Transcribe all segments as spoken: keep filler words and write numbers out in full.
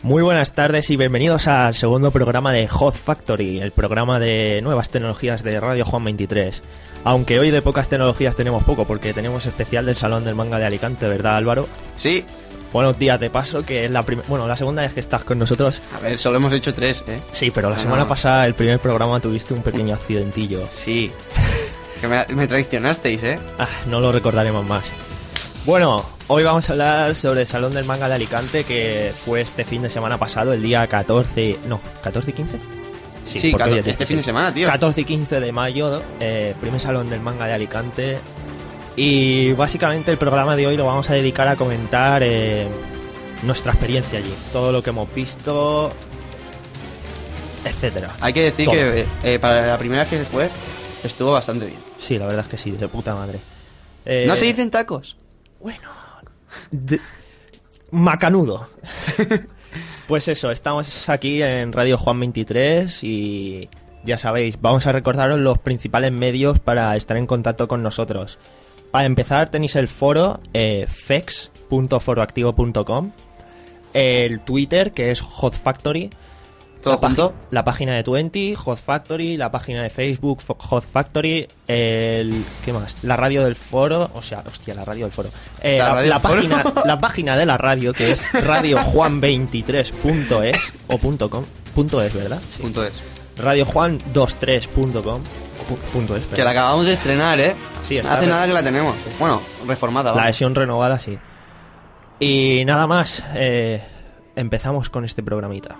Muy buenas tardes y bienvenidos al segundo programa de Hot Factory, el programa de nuevas tecnologías de Radio Juan veintitrés. Aunque hoy de pocas tecnologías tenemos poco, porque tenemos especial del Salón del Manga de Alicante, ¿verdad, Álvaro? Sí. Buenos días de paso, que es la prim- bueno, la segunda vez que estás con nosotros. A ver, solo hemos hecho tres, ¿eh? Sí, pero la no, semana no. pasada, el primer programa, tuviste un pequeño accidentillo. Sí. Que me, me traicionasteis, ¿eh? Ah, no lo recordaremos más. Bueno, hoy vamos a hablar sobre el Salón del Manga de Alicante, que fue este fin de semana pasado, el día catorce... No, ¿catorce y quince? Sí, porque hoy es este dieciséis. fin de semana, tío. catorce y quince de mayo, eh, primer Salón del Manga de Alicante. Y básicamente el programa de hoy lo vamos a dedicar a comentar eh, nuestra experiencia allí, todo lo que hemos visto, etcétera. Hay que decir Todo. que eh, para la primera vez que se fue, estuvo bastante bien. Sí, la verdad es que sí, de puta madre. Eh, ¿No se dicen tacos? Bueno, de- macanudo. Pues eso, estamos aquí en Radio Juan veintitrés y ya sabéis, vamos a recordaros los principales medios para estar en contacto con nosotros. Para empezar tenéis el foro eh, fex punto foroactivo punto com, el Twitter, que es Hot Factory, ¿Todo la, junto? pagi- la página de Twenty, Hot Factory, la página de Facebook, Fo- Hot Factory, el... ¿qué más? La radio del foro, o sea, hostia, la radio del foro. Eh, ¿La la, radio la del foro? página, la página de la radio, que es radio juan veintitrés punto es o punto com, punto es, ¿verdad? Sí. Punto es. radio juan veintitrés punto com, pu- punto es, Que perdón. la acabamos de estrenar, ¿eh? Sí, está Hace re- nada que la tenemos. Bueno, reformada, La vamos. versión renovada, sí. Y nada más, eh, empezamos con este programita.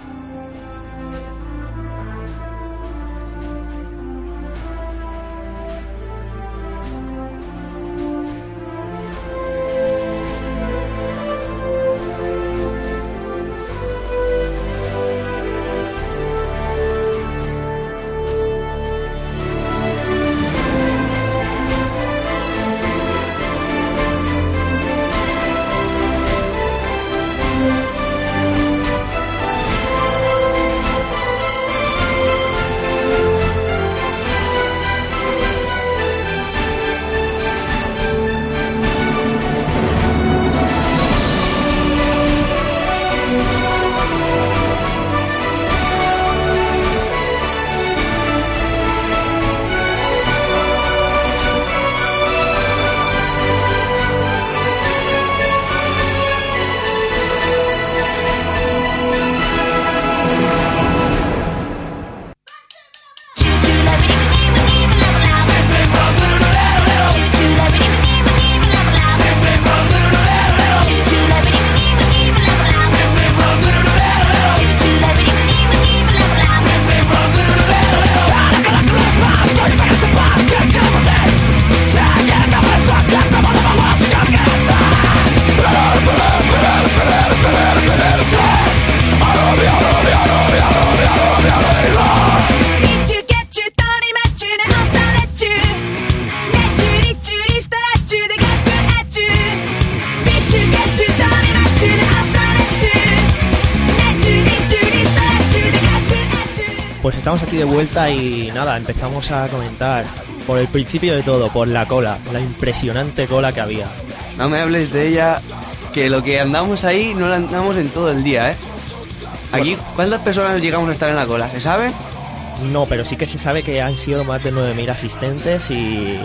Pues estamos aquí de vuelta y nada, empezamos a comentar por el principio de todo, por la cola, la impresionante cola que había. No me hables de ella, que lo que andamos ahí no lo andamos en todo el día, ¿eh? Aquí, ¿cuántas personas llegamos a estar en la cola? ¿Se sabe? No, pero sí que se sabe que han sido más de nueve mil asistentes y...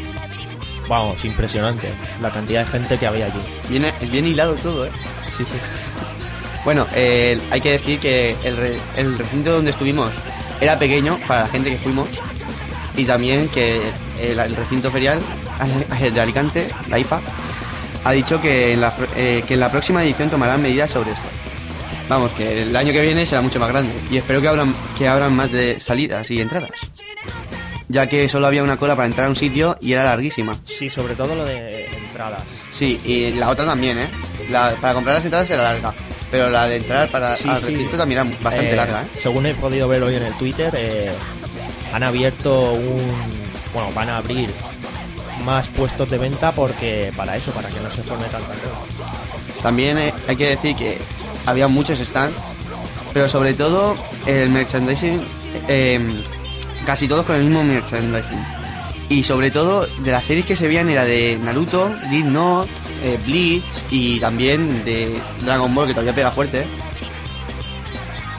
Vamos, impresionante la cantidad de gente que había allí. Viene bien hilado todo, ¿eh? Sí, sí. Bueno, eh, hay que decir que el, re- el recinto donde estuvimos era pequeño para la gente que fuimos y también que el, el recinto ferial de Alicante, la I F A, ha dicho que en, la, eh, que en la próxima edición tomarán medidas sobre esto. Vamos, que el año que viene será mucho más grande y espero que abran, que abran más de salidas y entradas, ya que solo había una cola para entrar a un sitio y era larguísima. Sí, sobre todo lo de entradas. Sí, y la otra también, ¿eh? La, para comprar las entradas era larga, pero la de entrar para Sí, al sí. recinto también era bastante Eh, larga, ¿eh? Según he podido ver hoy en el Twitter, eh, han abierto un... Bueno, van a abrir más puestos de venta porque para eso, para que no se forme tanta cola. También eh, hay que decir que había muchos stands, pero sobre todo el merchandising, eh, casi todos con el mismo merchandising. Y sobre todo de las series que se veían era de Naruto, Death Note, eh, Bleach y también de Dragon Ball, que todavía pega fuerte, ¿eh?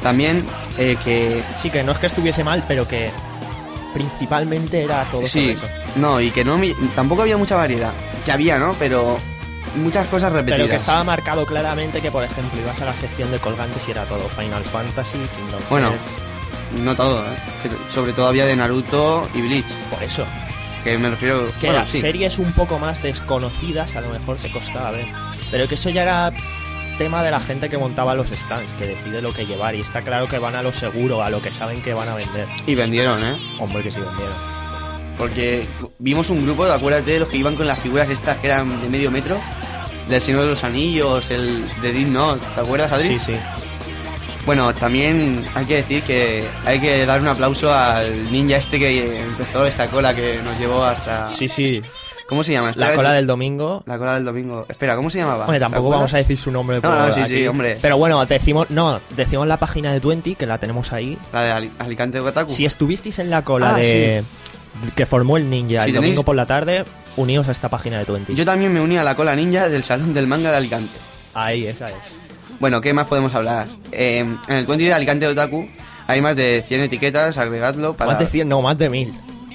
También eh, que... Sí, que no es que estuviese mal, pero que principalmente era todo Sí, sobre eso. no, y que no mi- tampoco había mucha variedad. Que había, ¿no? Pero muchas cosas repetidas. Pero que estaba marcado claramente que, por ejemplo, ibas a la sección de colgantes y era todo Final Fantasy, Kingdom Bueno, Hearts. no todo, ¿eh? Que sobre todo había de Naruto y Bleach. Por eso. Que me refiero... Que bueno, eran sí. series un poco más desconocidas, a lo mejor te costaba ver. Pero que eso ya era tema de la gente que montaba los stands, que decide lo que llevar. Y está claro que van a lo seguro, a lo que saben que van a vender. Y vendieron, ¿eh? Hombre, que sí vendieron. Porque vimos un grupo, acuérdate de los que iban con las figuras estas que eran de medio metro. Del Señor de los Anillos, el de Death Note, ¿te acuerdas, Adri? Sí, sí. Bueno, también hay que decir que hay que dar un aplauso al ninja este que empezó esta cola que nos llevó hasta... Sí, sí. ¿Cómo se llama? La Espera, cola que- del domingo. La cola del domingo. Espera, ¿cómo se llamaba? Hombre, tampoco vamos a decir su nombre. No, por no, sí, aquí. sí, hombre. Pero bueno, decimos, no, decimos la página de Twenty, que la tenemos ahí. La de Ali- Alicante Otaku. Si estuvisteis en la cola Ah, de que formó el ninja Si el tenéis- domingo por la tarde, uníos a esta página de Twenty. Yo también me uní a la cola ninja del Salón del Manga de Alicante. Ahí, esa es. Bueno, ¿qué más podemos hablar? Eh, en el Twenty de Alicante Otaku hay más de cien etiquetas, agregadlo para... Más de cien, no, más de mil.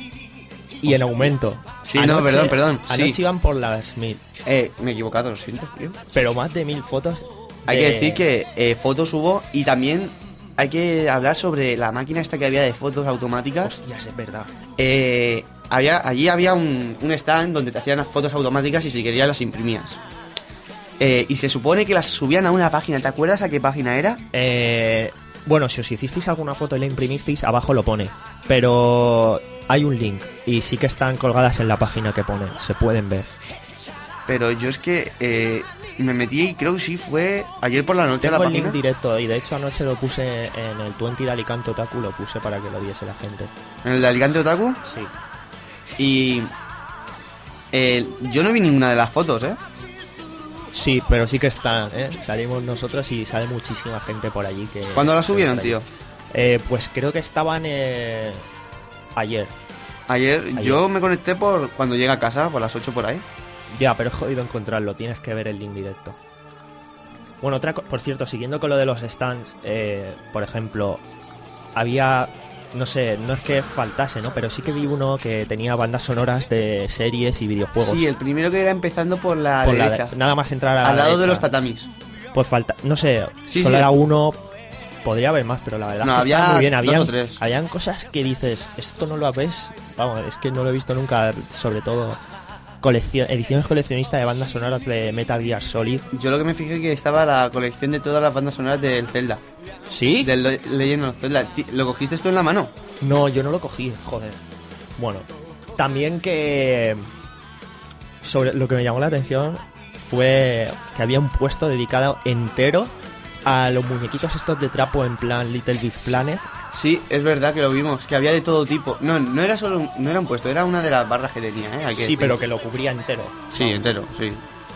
Y en aumento. Sí, no, perdón, perdón, sí. Anoche iban por las mil. Eh, me he equivocado, lo siento, tío. Pero más de mil fotos. Hay de- que decir que eh, fotos hubo y también hay que hablar sobre la máquina esta que había de fotos automáticas. Hostias, es verdad. Eh, había, allí había un, un stand donde te hacían las fotos automáticas y si querías las imprimías. Eh, y se supone que las subían a una página. ¿Te acuerdas a qué página era? Eh, bueno, si os hicisteis alguna foto y la imprimisteis, abajo lo pone. Pero hay un link y sí que están colgadas en la página que pone. Se pueden ver. Pero yo es que eh, me metí y creo que sí fue ayer por la noche a la Tengo el página. link directo y de hecho anoche lo puse en el Twenty de Alicante Otaku, lo puse para que lo viese la gente. En el de Alicante Otaku. Sí. Y eh, yo no vi ninguna de las fotos, ¿eh? Sí, pero sí que están, ¿eh? Salimos nosotros y sale muchísima gente por allí que... ¿Cuándo las que subieron, está ahí. tío? Eh, pues creo que estaban eh, ayer. Ayer, Ayer. yo me conecté por cuando llegué a casa, por las ocho por ahí. Ya, pero es jodido encontrarlo, tienes que ver el link directo. Bueno, otra co- por cierto, siguiendo con lo de los stands, eh, por ejemplo, había, no sé, no es que faltase, ¿no? Pero sí que vi uno que tenía bandas sonoras de series y videojuegos. Sí, el primero que era empezando por la Por la derecha. de- nada más entrar a la al lado de derecha. los tatamis. Pues falta, no sé, Sí, solo sí, era es- uno, podría haber más, pero la verdad No, es que había estaba muy bien. dos Habían, o tres. habían cosas que dices, esto no lo ves, vamos, es que no lo he visto nunca, sobre todo colección, ediciones coleccionistas de bandas sonoras de Metal Gear Solid. Yo lo que me fijé que estaba la colección de todas las bandas sonoras del Zelda. ¿Sí? Del Le- Legend of Zelda. Ti- ¿Lo cogiste esto en la mano? No, yo no lo cogí, joder. Bueno, también que sobre lo que me llamó la atención fue que había un puesto dedicado entero a los muñequitos estos de trapo en plan Little Big Planet. Sí, es verdad que lo vimos, que había de todo tipo. No, no era solo un, no era un puesto, era una de las barras que tenía, ¿eh? Hay que Sí, decir. pero que lo cubría entero. Sí, entero, sí.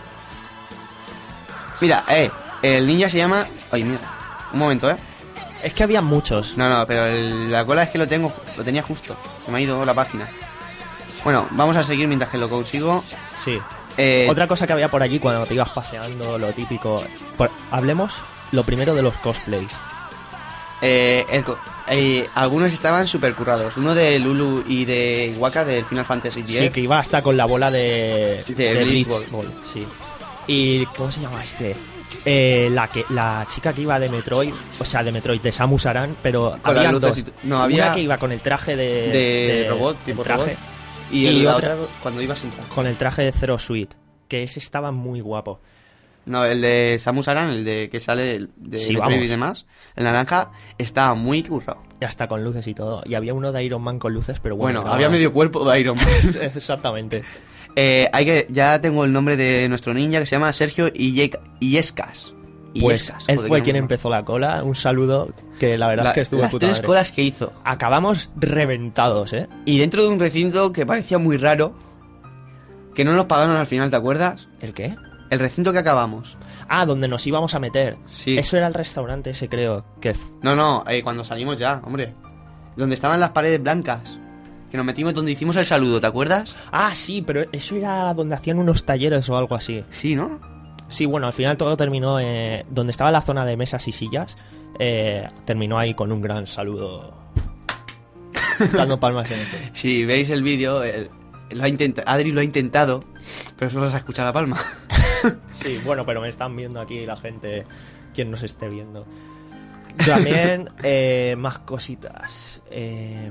Mira, eh, el ninja se llama... Ay, mira, un momento, eh. Es que había muchos. No, no, pero el- la cola es que lo tengo, lo tenía justo. Se me ha ido la página. Bueno, vamos a seguir mientras que lo consigo. Sí. Eh, Otra cosa que había por allí cuando te ibas paseando, lo típico. Por- hablemos lo primero de los cosplays. eh, el co- eh, algunos estaban super currados. Uno de Lulu y de Waka del Final Fantasy X. Sí, que iba hasta con la bola de, De Blitz Blitzball. Ball, sí. ¿Y cómo se llama este? Eh, la que la chica que iba de Metroid, o sea, de Metroid, de Samus Aran, pero Con las había luces dos. y t- no, había- Una que iba con el traje de, de robot, el tipo traje, robot. Y, y el- la otra- otra cuando ibas a entrar. con el traje de Zero Suite, que ese estaba muy guapo. No, el de Samus Aran, el de que sale de Sí, Metroid vamos. y demás, el naranja, estaba muy currado. Y hasta con luces y todo. Y había uno de Iron Man con luces, pero bueno. Bueno, era- había medio cuerpo de Iron Man. Exactamente. Eh, hay que, ya tengo el nombre de nuestro ninja que se llama Sergio Ille- Illescas. Pues Illescas, él joder, fue qué quien nombre. empezó la cola. Un saludo que la verdad La- es que estuvo de las puta tres madre. colas que hizo. Acabamos reventados, ¿eh? Y dentro de un recinto que parecía muy raro, que no nos pagaron al final, ¿te acuerdas? ¿El qué? El recinto que acabamos. Ah, donde nos íbamos a meter. Sí. Eso era el restaurante ese, creo. Que No, no, eh, cuando salimos ya, hombre. Donde estaban las paredes blancas. Que nos metimos donde hicimos el saludo, ¿te acuerdas? Ah, sí, pero eso era donde hacían unos talleres o algo así. Sí, ¿no? Sí, bueno, al final todo terminó eh, donde estaba la zona de mesas y sillas. eh, terminó ahí con un gran saludo. Dando palmas en esto. Si veis el vídeo, el- lo ha intenta- Adri lo ha intentado, pero solo se ha escuchado la palma. Sí, bueno, pero me están viendo aquí la gente, quien nos esté viendo. También, eh, más cositas. Eh,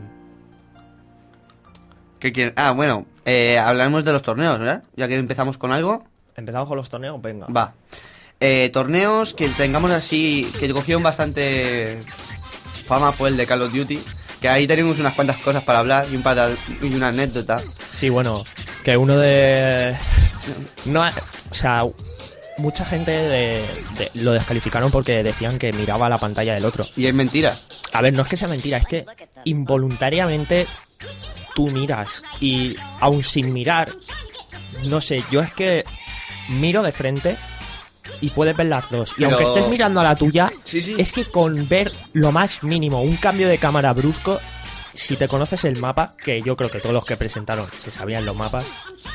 ¿Qué quieren? Ah, bueno, eh, hablaremos de los torneos, ¿verdad? Ya que empezamos con algo. Empezamos con los torneos, venga. Va. Eh, torneos que tengamos así, que cogieron bastante fama fue el de Call of Duty. Que ahí tenemos unas cuantas cosas para hablar y, un par de- y una anécdota. Sí, bueno, que uno de... No, o sea, mucha gente de- de- lo descalificaron porque decían que miraba la pantalla del otro. Y es mentira. A ver, no es que sea mentira, es que involuntariamente tú miras y aun sin mirar, no sé, yo es que miro de frente y puedes ver las dos. Y Pero- aunque estés mirando a la tuya, Sí, sí. es que con ver lo más mínimo, un cambio de cámara brusco, si te conoces el mapa, que yo creo que todos los que presentaron se sabían los mapas,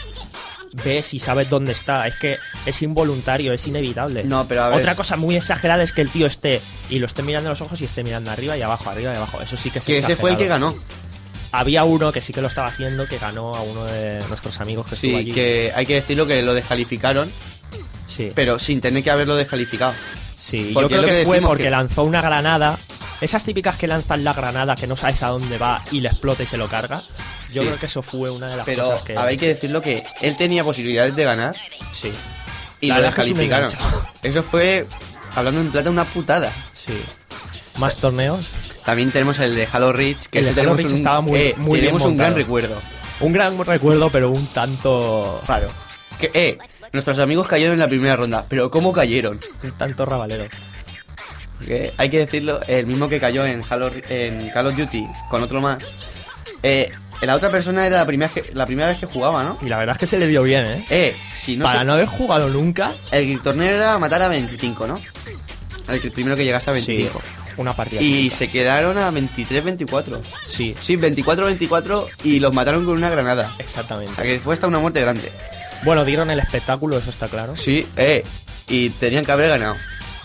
ves y sabes dónde está. Es que es involuntario, es inevitable. No, pero a ver. Otra cosa muy exagerada es que el tío esté y lo esté mirando a los ojos y esté mirando arriba y abajo, arriba y abajo. Eso sí que es Que ese fue el que exagerado. ganó. Había uno que sí que lo estaba haciendo, que ganó a uno de nuestros amigos que estuvo Sí, allí. que hay que decirlo que lo descalificaron, Sí, pero sin tener que haberlo descalificado. sí. porque Yo creo es lo que, que fue decimos porque que- lanzó una granada. Esas típicas que lanzan la granada, que no sabes a dónde va y le explota y se lo carga. Yo Sí. creo que eso fue una de las Pero cosas que... hay que decirlo que él tenía posibilidades de ganar Sí, y La lo verdad es que es un descalificaron. enganchado. Eso fue, hablando en plata, una putada. sí. Más torneos. También tenemos el de Halo Reach, que El de ese Halo tenemos Reach un, estaba muy- eh, muy bien tenemos un gran montado. recuerdo. Un gran recuerdo, pero un tanto... Claro. Que, eh, nuestros amigos cayeron en la primera ronda, pero ¿cómo cayeron? Un tanto rabalero. Que hay que decirlo, el mismo que cayó en, Halo, en Call of Duty con otro más. Eh, la otra persona era la primera, que- la primera vez que jugaba, ¿no? Y la verdad es que se le dio bien, ¿eh? Eh, si no Para sé- no haber jugado nunca... El torneo era matar a veinticinco, ¿no? El que- primero que llegase a veinticinco. Sí, una partida. Y típica. se quedaron a veintitrés veinticuatro. Sí, Sí, veinticuatro veinticuatro y los mataron con una granada. O exactamente. sea que fue hasta una muerte grande. Bueno, dieron el espectáculo, eso está claro. Sí, eh. Y tenían que haber ganado.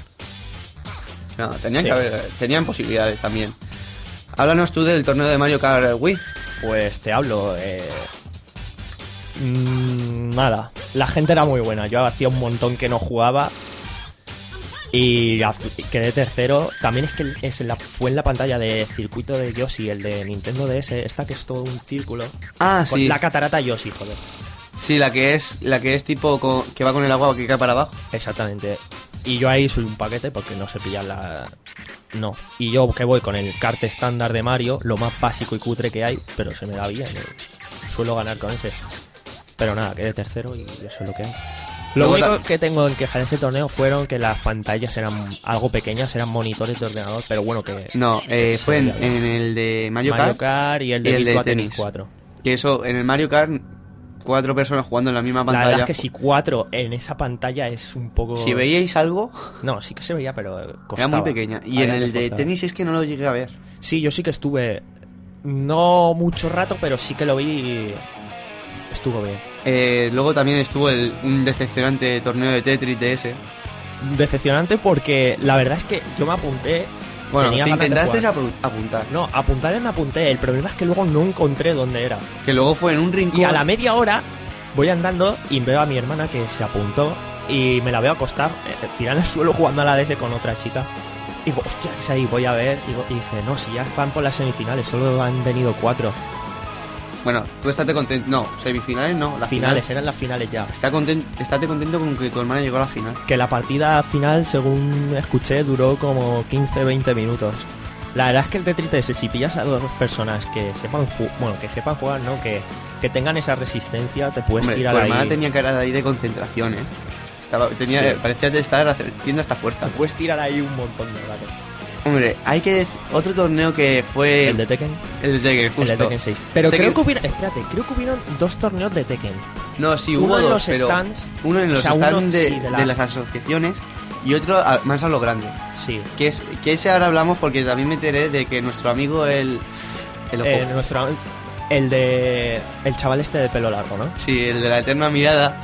No, tenían Sí. que haber. Tenían posibilidades también. Háblanos tú del torneo de Mario Kart Wii. Pues te hablo, eh... mm, nada, la gente era muy buena. Yo hacía un montón que no jugaba y haz- quedé tercero. También es que es en la, fue en la pantalla de circuito de Yoshi, el de Nintendo D S, esta que es todo un círculo. Ah, Con sí. La catarata Yoshi, joder. Sí, la que es la que es tipo co- que va con el agua que cae para abajo. Exactamente. Y yo ahí soy un paquete porque no se pilla la... No. Y yo que voy con el kart estándar de Mario, lo más básico y cutre que hay, pero se me da bien. eh. Suelo ganar con ese. Pero nada, quedé tercero y eso es lo que hay. Lo Luego único ta- que tengo en queja de ese torneo fueron que las pantallas eran algo pequeñas, eran monitores de ordenador, pero bueno que... No, eh, se fue en, veía bien. en el de Mario, Mario Kart. Kart y el de y el de Virtua Tennis tenis. cuatro. Que eso, en el Mario Kart, cuatro personas jugando en la misma La pantalla. verdad es que si cuatro en esa pantalla es un poco... Si veíais algo, No, sí que se veía, pero era costaba. muy pequeña. Y en Había el que de forzar. tenis es que no lo llegué a ver. Sí, yo sí que estuve. No mucho rato, pero sí que lo vi y estuvo bien. Eh, luego también estuvo el, un decepcionante torneo de Tetris D S. Decepcionante porque la verdad es que yo me apunté. Bueno, tenía te ganas de intentaste jugar. apu- apuntar. No, apuntar me apunté. El problema es que luego no encontré dónde era. Que luego fue en un rincón. Y a la media hora voy andando y veo a mi hermana que se apuntó y me la veo acostar, eh, tirada en el suelo jugando a la D S con otra chica. Y digo, hostia, ¿qué es ahí? Voy a ver. Digo, y dice, no, si ya van por las semifinales, solo han venido cuatro. Bueno, tú estate contento. No, semifinales no. Las Finales, eran las finales ya. Está conten- estate contento con que tu hermana llegó a la final. Que la partida final, según escuché, duró como quince veinte minutos. La verdad es que el Tetris D S, si pillas a dos personas que sepan ju- bueno, que sepan jugar, ¿no? Que, que tengan esa resistencia, te puedes Hombre, tirar tu ahí. hermana tenía cara de ahí de concentración, eh. Estaba, tenía, Sí. parecía de estar haciendo hasta fuerza. Te puedes tirar ahí un montón de rato. Hombre, hay que... Otro torneo que fue... El de Tekken. el de Tekken, justo. El de Tekken seis. Pero Tekken- creo que hubieron, espérate, creo que hubieron dos torneos de Tekken. No, sí, Uno hubo en dos, los pero... stands, Uno en o los sea, uno, stands de, sí, de de las- las asociaciones y otro a- más a lo grande. Sí. Que es que ese ahora hablamos porque también me enteré de que nuestro amigo el... El, ojo- Eh, nuestro, el de. El chaval este de pelo largo, ¿no? sí, el de la eterna mirada.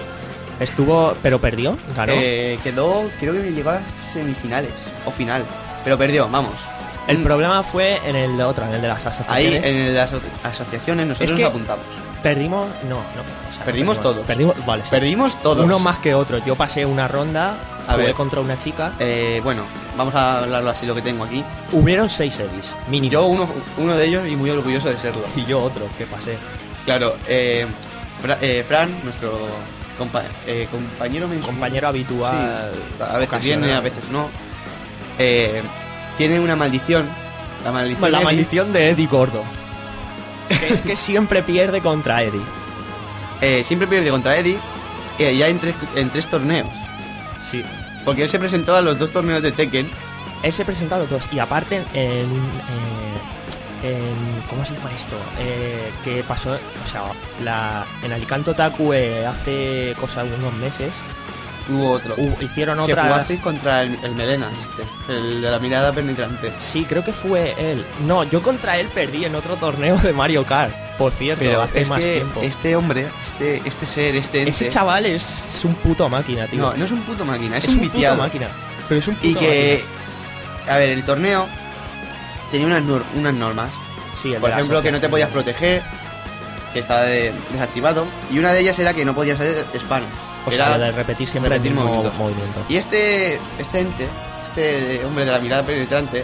Estuvo. Pero perdió, ganó. eh, quedó, creo que llegó a las semifinales o final. pero perdió, vamos. El Un- problema fue en el otro, en el de las Ahí asociaciones. en el de las aso- asociaciones nosotros Es que- nos apuntamos. Perdimos, no, no. O sea, Perdimos no todos. Perdimos, vale. sí. Perdimos todos. Uno más que otro. Yo pasé una ronda, A jugué ver. contra una chica. Eh, bueno, vamos a hablarlo así lo que tengo aquí. Hubieron seis edis, mínimo. Yo uno, uno de ellos y muy orgulloso de serlo. Y yo otro, que pasé. Claro, eh, Fra- eh, Fran, nuestro compa- eh, compañero mensual. Compañero habitual. Sí, a veces ocasional. viene, a veces no. Eh, tiene una maldición. La maldición. La Eddie. maldición de Eddie Gordo. Que es que siempre pierde contra Eddie. Eh, siempre pierde contra Eddie. eh, ya en tres, en tres torneos. Sí. Porque él se presentó a los dos torneos de Tekken. Él se presentó a los dos. Y aparte, en un. eh, en- ¿Cómo se llama esto? Eh, que pasó. O sea, la, en Alicante Otaku eh, hace cosa de unos meses. Hubo otro. hu- hicieron que otra. jugasteis contra el, el Melenas, este. El de la mirada penetrante. Sí, creo que fue él. No, yo contra él perdí en otro torneo de Mario Kart. Por cierto, Pero hace es más que tiempo. este hombre, este, este ser, este ente. Ese chaval es, es un puto máquina, tío. No, no es un puto máquina, es, es un un puto viciado. máquina. Pero es un puto Y que. máquina. A ver, el torneo tenía unas, nor- unas normas. Sí, el Por de la ejemplo, que no te asociación. podías proteger, que estaba de- desactivado. Y una de ellas era que no podías hacer spam. O Era sea, lo de repetir siempre repetir el mismo movimientos. movimiento. Y este, este ente, este hombre de la mirada penetrante,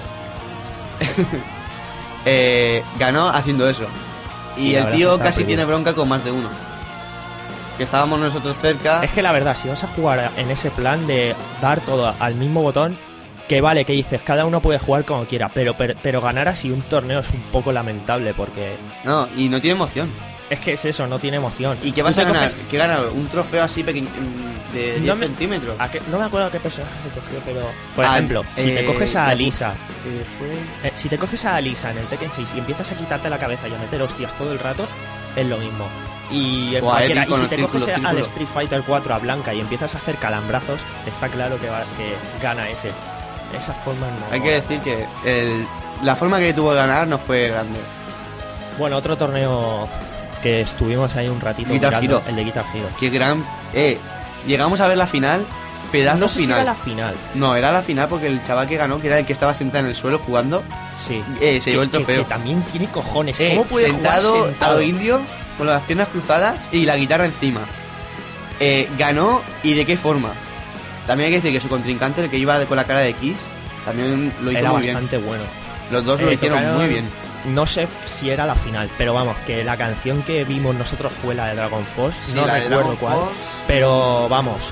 eh, ganó haciendo eso. Y Sí, la el verdad es que tío estaba casi prohibido. tiene bronca con más de uno. Que estábamos nosotros cerca. Es que la verdad, si vas a jugar en ese plan de dar todo al mismo botón, que vale, que dices, cada uno puede jugar como quiera, pero, pero, pero ganar así un torneo es un poco lamentable porque No, y no tiene emoción. es que es eso, no tiene emoción. ¿Y qué Tú vas te a ganar? coges- ¿Qué ganar? Un trofeo así pequeño, mm, de No diez me- centímetros. ¿A qué? No me acuerdo a qué personaje se cogió, pero... Por Ah, ejemplo, si te eh, coges a ya- Alisa, Eh, fue- eh, si te coges a Alisa en el Tekken seis y empiezas a quitarte la cabeza y a meter hostias todo el rato, es lo mismo. Y, en O a cualquiera- Eddie y con si el te círculo, coges al círculo. Street Fighter cuatro a Blanca y empiezas a hacer calambrazos, está claro que, va, que gana ese. Esa forma no... Hay que decir que el- la forma que tuvo de ganar no fue grande. Bueno, otro torneo que estuvimos ahí un ratito Guitar mirando, Hero. el de Guitar Hero. Qué gran... Eh, llegamos a ver la final, pedazo No sé si final. era la final. No, era la final porque el chaval que ganó, que era el que estaba sentado en el suelo jugando, Sí. eh, se Que- llevó el que- trofeo. Que, también tiene cojones. Eh, ¿Cómo puede sentado, jugar sentado? a lo indio, con las piernas cruzadas y la guitarra encima. Eh, ganó, ¿y de qué forma? También hay que decir que su contrincante, el que iba de- con la cara de Kiss, también lo hizo Era muy bien. bastante bueno. Los dos lo Eh, hicieron tocaron- muy bien. No sé si era la final, pero vamos, que la canción que vimos nosotros fue la de Dragon Force. Sí, no la de recuerdo Dragon cuál. Force. Pero vamos,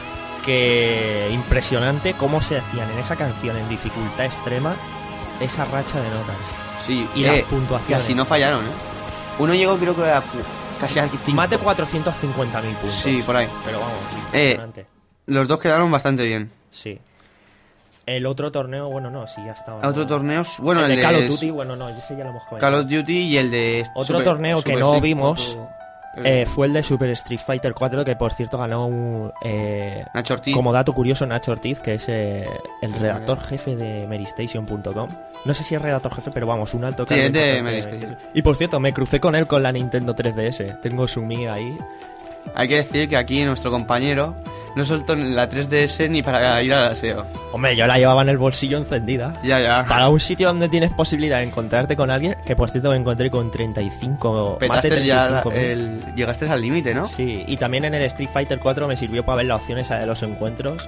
que impresionante cómo se hacían en esa canción en dificultad extrema esa racha de notas. Sí, Y eh, las puntuaciones. casi no fallaron, ¿eh? Uno llegó creo que a casi a cinco. Más de cuatrocientos cincuenta mil puntos. Sí, por ahí. Pero vamos, Eh, impresionante. Los dos quedaron bastante bien. Sí. El otro torneo, bueno, no, sí, ya estaba. A otros ¿no? torneos, bueno, el, el de Call of s- Duty, bueno, no, ese ya lo hemos comentado. Call of Duty y el de Otro torneo que no Street vimos, Fighter, Eh, fue el de Super Street Fighter cuatro, que por cierto ganó un, eh, Nacho Ortiz. como dato curioso Nacho Ortiz, que es eh, el redactor jefe de Merystation punto com. No sé si es redactor jefe, pero vamos, un alto Sí, cargo es de importante Merystation. Y por cierto, me crucé con él con la Nintendo tres D S. Tengo su Mi ahí. Hay que decir que aquí nuestro compañero no soltó la tres D S ni para ir al aseo. Hombre, yo la llevaba en el bolsillo encendida. Ya, ya. Para un sitio donde tienes posibilidad de encontrarte con alguien, que por cierto me encontré con treinta y cinco, más de Petaste ya treinta y cinco mil. el... Llegaste al límite, ¿no? Sí, y también en el Street Fighter cuatro me sirvió para ver las opciones de los encuentros.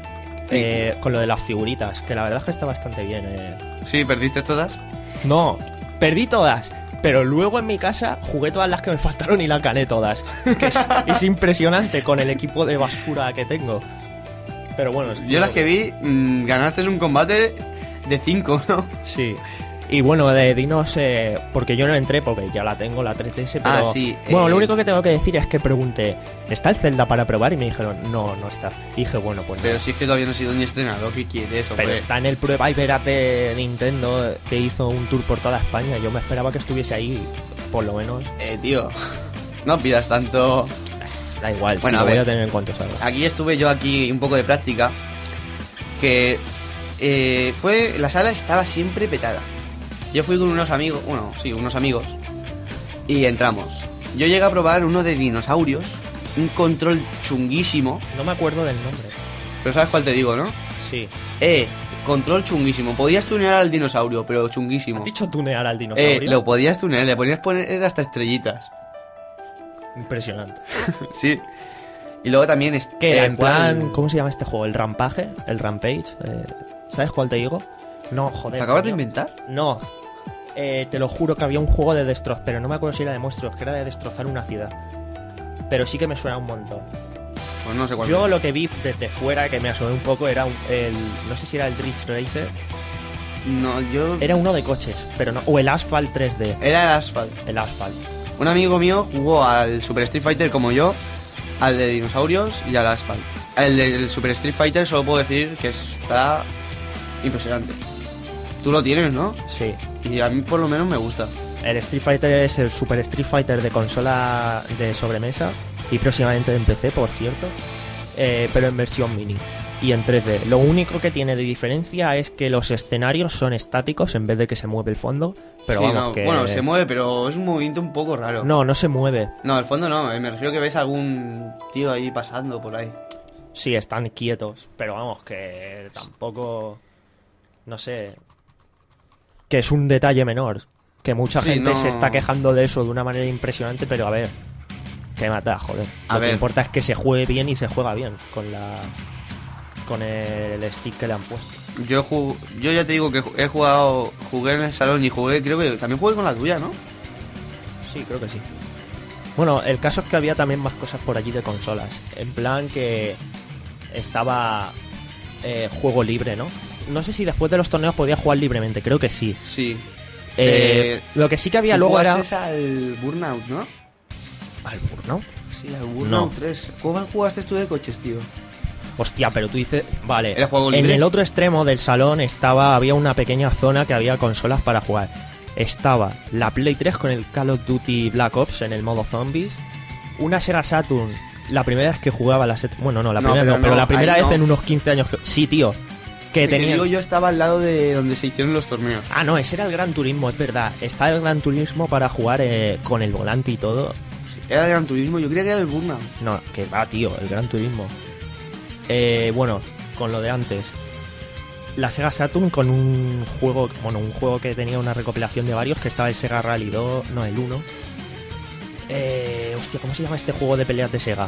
eh, con lo de las figuritas, que la verdad es que está bastante bien. Eh. Sí, ¿perdiste todas? No, perdí todas, pero luego en mi casa jugué todas las que me faltaron y las gané todas. Que es, es impresionante con el equipo de basura que tengo. Pero bueno, Yo las que vi, mmm, ganaste un combate de cinco, ¿no? Sí. Y bueno, de Dinos, eh, porque yo no entré porque ya la tengo, la tres D S, pero... Ah, sí, Bueno, eh, lo único que tengo que decir es que pregunté, ¿está el Zelda para probar? Y me dijeron, no, no está. Y dije, bueno, pues no. Pero si es que todavía no ha sido ni estrenado, ¿qué quieres? Pero hombre? está en el Prueba y Verate Nintendo, que hizo un tour por toda España. Yo me esperaba que estuviese ahí, por lo menos. Eh, tío, no pidas tanto. Da igual, Bueno, si a lo voy ver. a tener en cuenta, ¿sabes? Aquí estuve yo aquí un poco de práctica. Que eh, fue. La sala estaba siempre petada. Yo fui con unos amigos, bueno, sí, unos amigos. Y entramos. Yo llegué a probar uno de dinosaurios. Un control chunguísimo. No me acuerdo del nombre. Pero sabes cuál te digo, ¿no? Sí. Sí. Eh, control chunguísimo. Podías tunear al dinosaurio, pero chunguísimo. ¿Has dicho tunear al Eh, dinosaurio? lo podías tunear, le podías poner hasta estrellitas. Impresionante. Sí. Y luego también... Es, ¿Qué eh, era? En plan, ¿cuál? ¿cómo se llama este juego? ¿El Rampage? ¿El Rampage? Eh, ¿Sabes cuál te digo? No, joder. ¿Lo acabas de coño. inventar? No. Eh, te lo juro que había un juego de destroz, pero no me acuerdo si era de monstruos, que era de destrozar una ciudad. Pero sí que me suena un montón. Pues no sé cuál. Yo es. lo que vi desde fuera, que me asomé un poco, era un- el... No sé si era el Ridge Racer. No, yo... Era uno de coches, pero no... O el Asphalt tres D. Era el Asphalt. El Asphalt. Un amigo mío jugó al Super Street Fighter como yo, al de dinosaurios y al Asphalt. El del Super Street Fighter solo puedo decir que está impresionante. Tú lo tienes, ¿no? Sí. Y a mí por lo menos me gusta. El Street Fighter es el Super Street Fighter de consola de sobremesa y próximamente en P C, por cierto, eh, pero en versión mini y en tres D. Lo único que tiene de diferencia es que los escenarios son estáticos en vez de que se mueve el fondo, pero Sí, vamos no, que... Bueno, se mueve, pero es un movimiento un poco raro. No, no se mueve. No, el fondo no, eh, me refiero que ves algún tío ahí pasando por ahí. Sí, están quietos, pero vamos que tampoco... No sé... Que es un detalle menor. Que mucha Sí, gente no. se está quejando de eso de una manera impresionante, pero a ver... Que mata, joder. A Lo que ver. importa es que se juegue bien y se juega bien con la... Con el stick que le han puesto. Yo ju- yo ya te digo que ju- he jugado, jugué en el salón y jugué, creo que también jugué con la tuya, ¿no? Sí, creo que sí. Bueno, el caso es que había también más cosas por allí de consolas. En plan que estaba eh, juego libre, ¿no? No sé si después de los torneos podía jugar libremente, creo que sí. Sí. Eh, Eh, lo que sí que había Tú luego era... jugaste al Burnout, ¿no? Al Burnout. Sí, al Burnout No. tres. ¿Cuál jugaste tú de coches, tío? Hostia, pero tú dices... Vale, ¿Era juego en libre? el otro extremo del salón estaba había una pequeña zona que había consolas para jugar. Estaba la Play tres con el Call of Duty Black Ops en el modo zombies, una Sega Saturn, la primera vez que jugaba la set... Bueno, no, la No, primera pero no, pero no, la primera ahí vez no. en unos quince años... que- Sí, tío. Que El que tenía... digo yo estaba al lado de donde se hicieron los torneos. Ah, no, ese era el Gran Turismo, es verdad. Está el Gran Turismo para jugar eh, con el volante y todo. Era el Gran Turismo, yo creía que era el Burnout. No, que va, tío, el Gran Turismo. Eh, bueno, con lo de antes. La Sega Saturn con un juego, bueno, un juego que tenía una recopilación de varios, que estaba el Sega Rally dos, no, el uno. Eh, hostia, ¿cómo se llama este juego de peleas de Sega?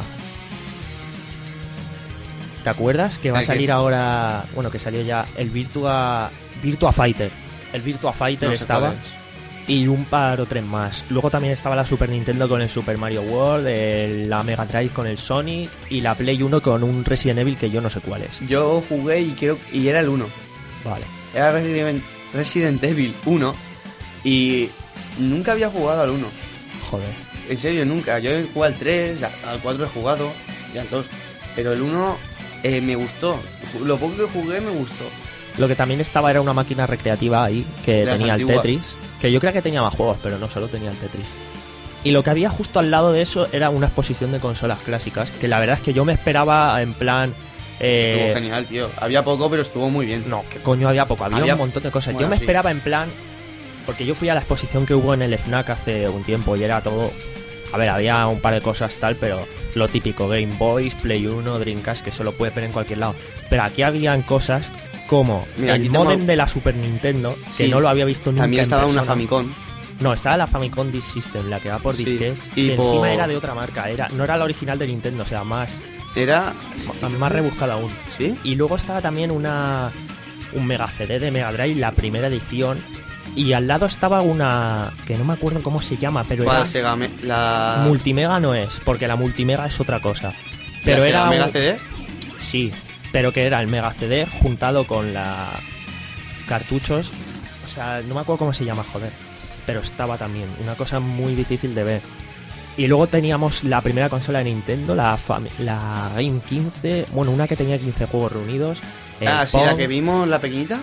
¿Te acuerdas? Que va a ¿El qué? salir ahora, bueno, que salió ya el Virtua Virtua Fighter. El Virtua Fighter No sé estaba. cuál es. Y un par o tres más. Luego también estaba la Super Nintendo con el Super Mario World, el- la Mega Drive con el Sonic y la Play uno con un Resident Evil que yo no sé cuál es. Yo jugué y creo y era el uno. Vale. Era Resident, Resident Evil uno y nunca había jugado al uno. Joder. En serio, nunca. Yo he jugado al tres, a- al cuatro he jugado y al dos. Pero el uno eh, me gustó. Lo poco que jugué me gustó. Lo que también estaba era una máquina recreativa ahí que De las tenía el antiguas. Tetris. Que yo creía que tenía más juegos, pero no, solo tenía el Tetris. Y lo que había justo al lado de eso era una exposición de consolas clásicas. Que la verdad es que yo me esperaba en plan... eh, Estuvo genial, tío. Había poco, pero estuvo muy bien. No, que coño había poco, había, Había- un montón de cosas. Bueno, yo me sí. esperaba en plan, porque yo fui a la exposición que hubo en el FNAC hace un tiempo y era todo... A ver, había un par de cosas tal, pero lo típico, Game Boys, Play uno, Dreamcast, que eso lo puedes ver en cualquier lado. Pero aquí habían cosas como Mira, el aquí tengo- modem de la Super Nintendo, que Sí. no lo había visto nunca También en estaba una persona. Famicom. No, estaba la Famicom Disk System, la que va por Sí, disquetes, y que por- encima era de otra marca, era no era la original de Nintendo, o sea, más, Era... más rebuscada aún. ¿Sí? Y luego estaba también una un Mega C D de Mega Drive, la primera edición. Y al lado estaba una que no me acuerdo cómo se llama, pero ¿Cuál era Sega? Me- La... Multimega no es, porque la Multimega es otra cosa. Pero la era Sega Mega un- C D. Sí, pero que era el Mega C D juntado con la cartuchos. O sea, no me acuerdo cómo se llama, joder. Pero estaba también, una cosa muy difícil de ver. Y luego teníamos la primera consola de Nintendo, la, Fami- la Game quince, bueno, una que tenía quince juegos reunidos. el Ah, sí, la Pong. que vimos, la pequeñita.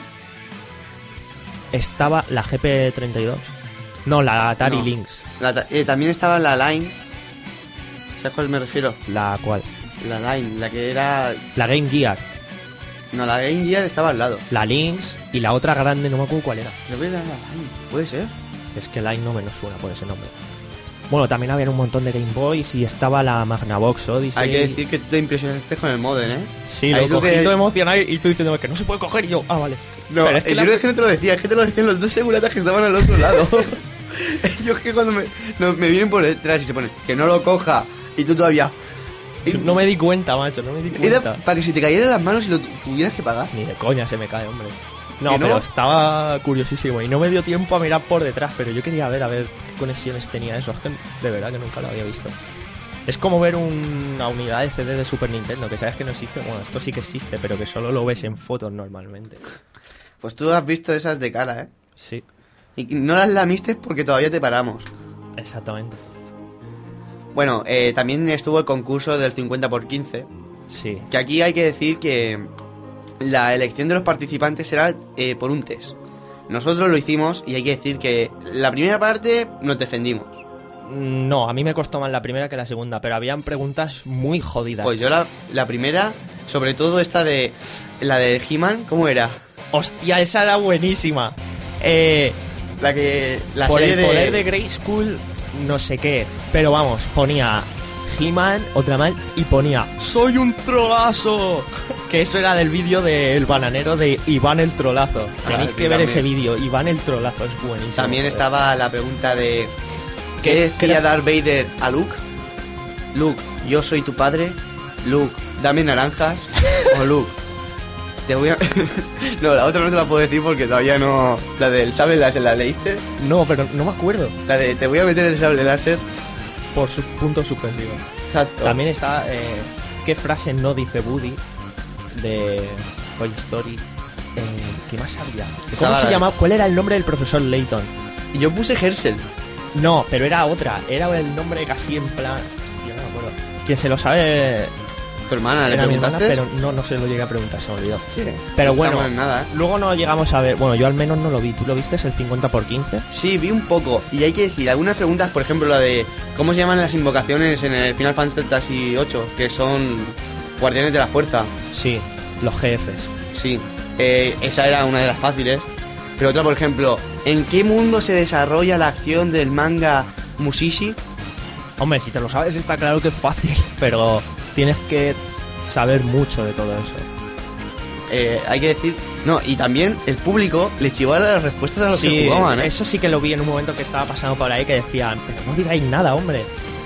Estaba la G P treinta y dos. No, la Atari No. Lynx. La ta- eh, también estaba la Line. ¿Sabes a cuál me refiero? La cual. La Line, la que era... La Game Gear. No, la Game Gear estaba al lado. La Lynx y la otra grande, no me acuerdo cuál era. Creo que era la Line. ¿Puede ser? Es que Line no me nos suena por ese nombre. Bueno, también había un montón de Game Boys y estaba la Magnavox Odyssey. Hay que decir que tú te impresionaste con el modem, ¿eh? Sí, Ahí lo tú cogí que- todo emocionado y tú diciéndome que no se puede coger y yo, ah, vale. No, Pero es que yo la- creo que no te lo decía, es que te lo decían los dos seguratas que estaban al otro lado. Yo es que cuando me, no, me vienen por detrás y se ponen que no lo coja y tú todavía... y- No me di cuenta, macho, no me di Era cuenta. para que se te cayeran las manos y lo tu- tuvieras que pagar. Ni de coña se me cae, hombre. No, ¿Que no? pero estaba curiosísimo y no me dio tiempo a mirar por detrás, pero yo quería ver a ver qué conexiones tenía eso. Es que de verdad que nunca lo había visto. Es como ver un- una unidad de C D de Super Nintendo, que sabes que no existe. Bueno, esto sí que existe, pero que solo lo ves en fotos normalmente. Pues tú has visto esas de cara, ¿eh? Sí, Y no las lamiste porque todavía te paramos. exactamente. Bueno, eh, también estuvo el concurso del cincuenta por quince, Sí. que aquí hay que decir que la elección de los participantes era eh, por un test. Nosotros lo hicimos y hay que decir que la primera parte nos defendimos. No, a mí me costó más la primera que la segunda, pero habían preguntas muy jodidas. Pues yo la, la primera, sobre todo esta de... La de He-Man, ¿cómo era? Hostia, esa era buenísima. Eh, La que... La por serie el poder de Grayskull, no sé qué. Pero vamos, ponía He-Man, otra mal, y ponía ¡Soy un trolazo! Que eso era del vídeo del bananero de Iván el Trolazo. Ah, Tenéis sí, que ver también. ese vídeo, Iván el Trolazo, es buenísimo. También joder. estaba la pregunta de... ¿Qué ¿Qué- decía qué era? Darth Vader a Luke? Luke, yo soy tu padre. Luke, dame naranjas. O Luke, te voy a... No, la otra no te la puedo decir porque todavía no... La del sable láser, ¿la leíste? No, pero no me acuerdo. La de te voy a meter el sable láser. Por sus puntos suspensivos. Exacto. También está eh, ¿qué frase no dice Woody de Toy Story? Eh, ¿Qué más había? ¿Cómo Estaba se la- llamaba? ¿Cuál era el nombre del profesor Layton? Y yo puse Herschel. No, pero era otra. Era el nombre casi en plan... Hostia, no me acuerdo. Quien se lo sabe Tu hermana, ¿le era mi hermana, preguntaste? pero no, no se lo llegué a preguntar, se me olvidó. Sí. Pero No bueno. estamos en nada, ¿eh? Luego no llegamos a ver... Bueno, yo al menos no lo vi. ¿Tú lo viste? ¿Es el cincuenta por quince? Sí, vi un poco. Y hay que decir, algunas preguntas, por ejemplo, la de ¿cómo se llaman las invocaciones en el Final Fantasy ocho? Que son guardianes de la fuerza. Sí, los jefes. Sí, eh, esa era una de las fáciles. Pero otra, por ejemplo, ¿en qué mundo se desarrolla la acción del manga Mushishi? Hombre, si te lo sabes está claro que es fácil, pero tienes que saber mucho de todo eso. Eh, hay que decir... No, y también el público le chivaba las respuestas a los que Sí, jugaban, ¿eh? eso sí que lo vi en un momento que estaba pasando por ahí que decían, pero no digáis nada, hombre.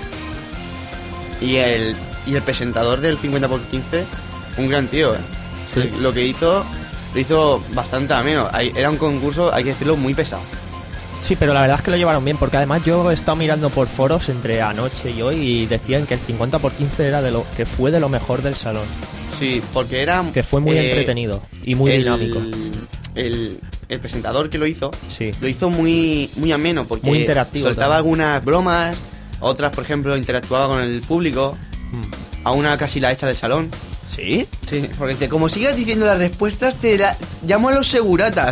Y el, y el presentador del cincuenta por quince, un gran tío, ¿eh? Sí. Lo que hizo, lo hizo bastante ameno. Hay- Era un concurso, hay que decirlo, muy pesado. Sí, pero la verdad es que lo llevaron bien, porque además yo he estado mirando por foros entre anoche y hoy y decían que el cincuenta por quince era de lo que fue de lo mejor del salón, Sí, porque era... que fue muy eh, entretenido y muy el- dinámico. El, el presentador que lo hizo, Sí. lo hizo muy, muy ameno, porque Muy interactivo soltaba también. algunas bromas, otras, por ejemplo, interactuaba con el público, Mm. a una casi la hecha del salón. ¿Sí? Sí, porque dice, como sigas diciendo las respuestas, te la... llamo a los seguratas.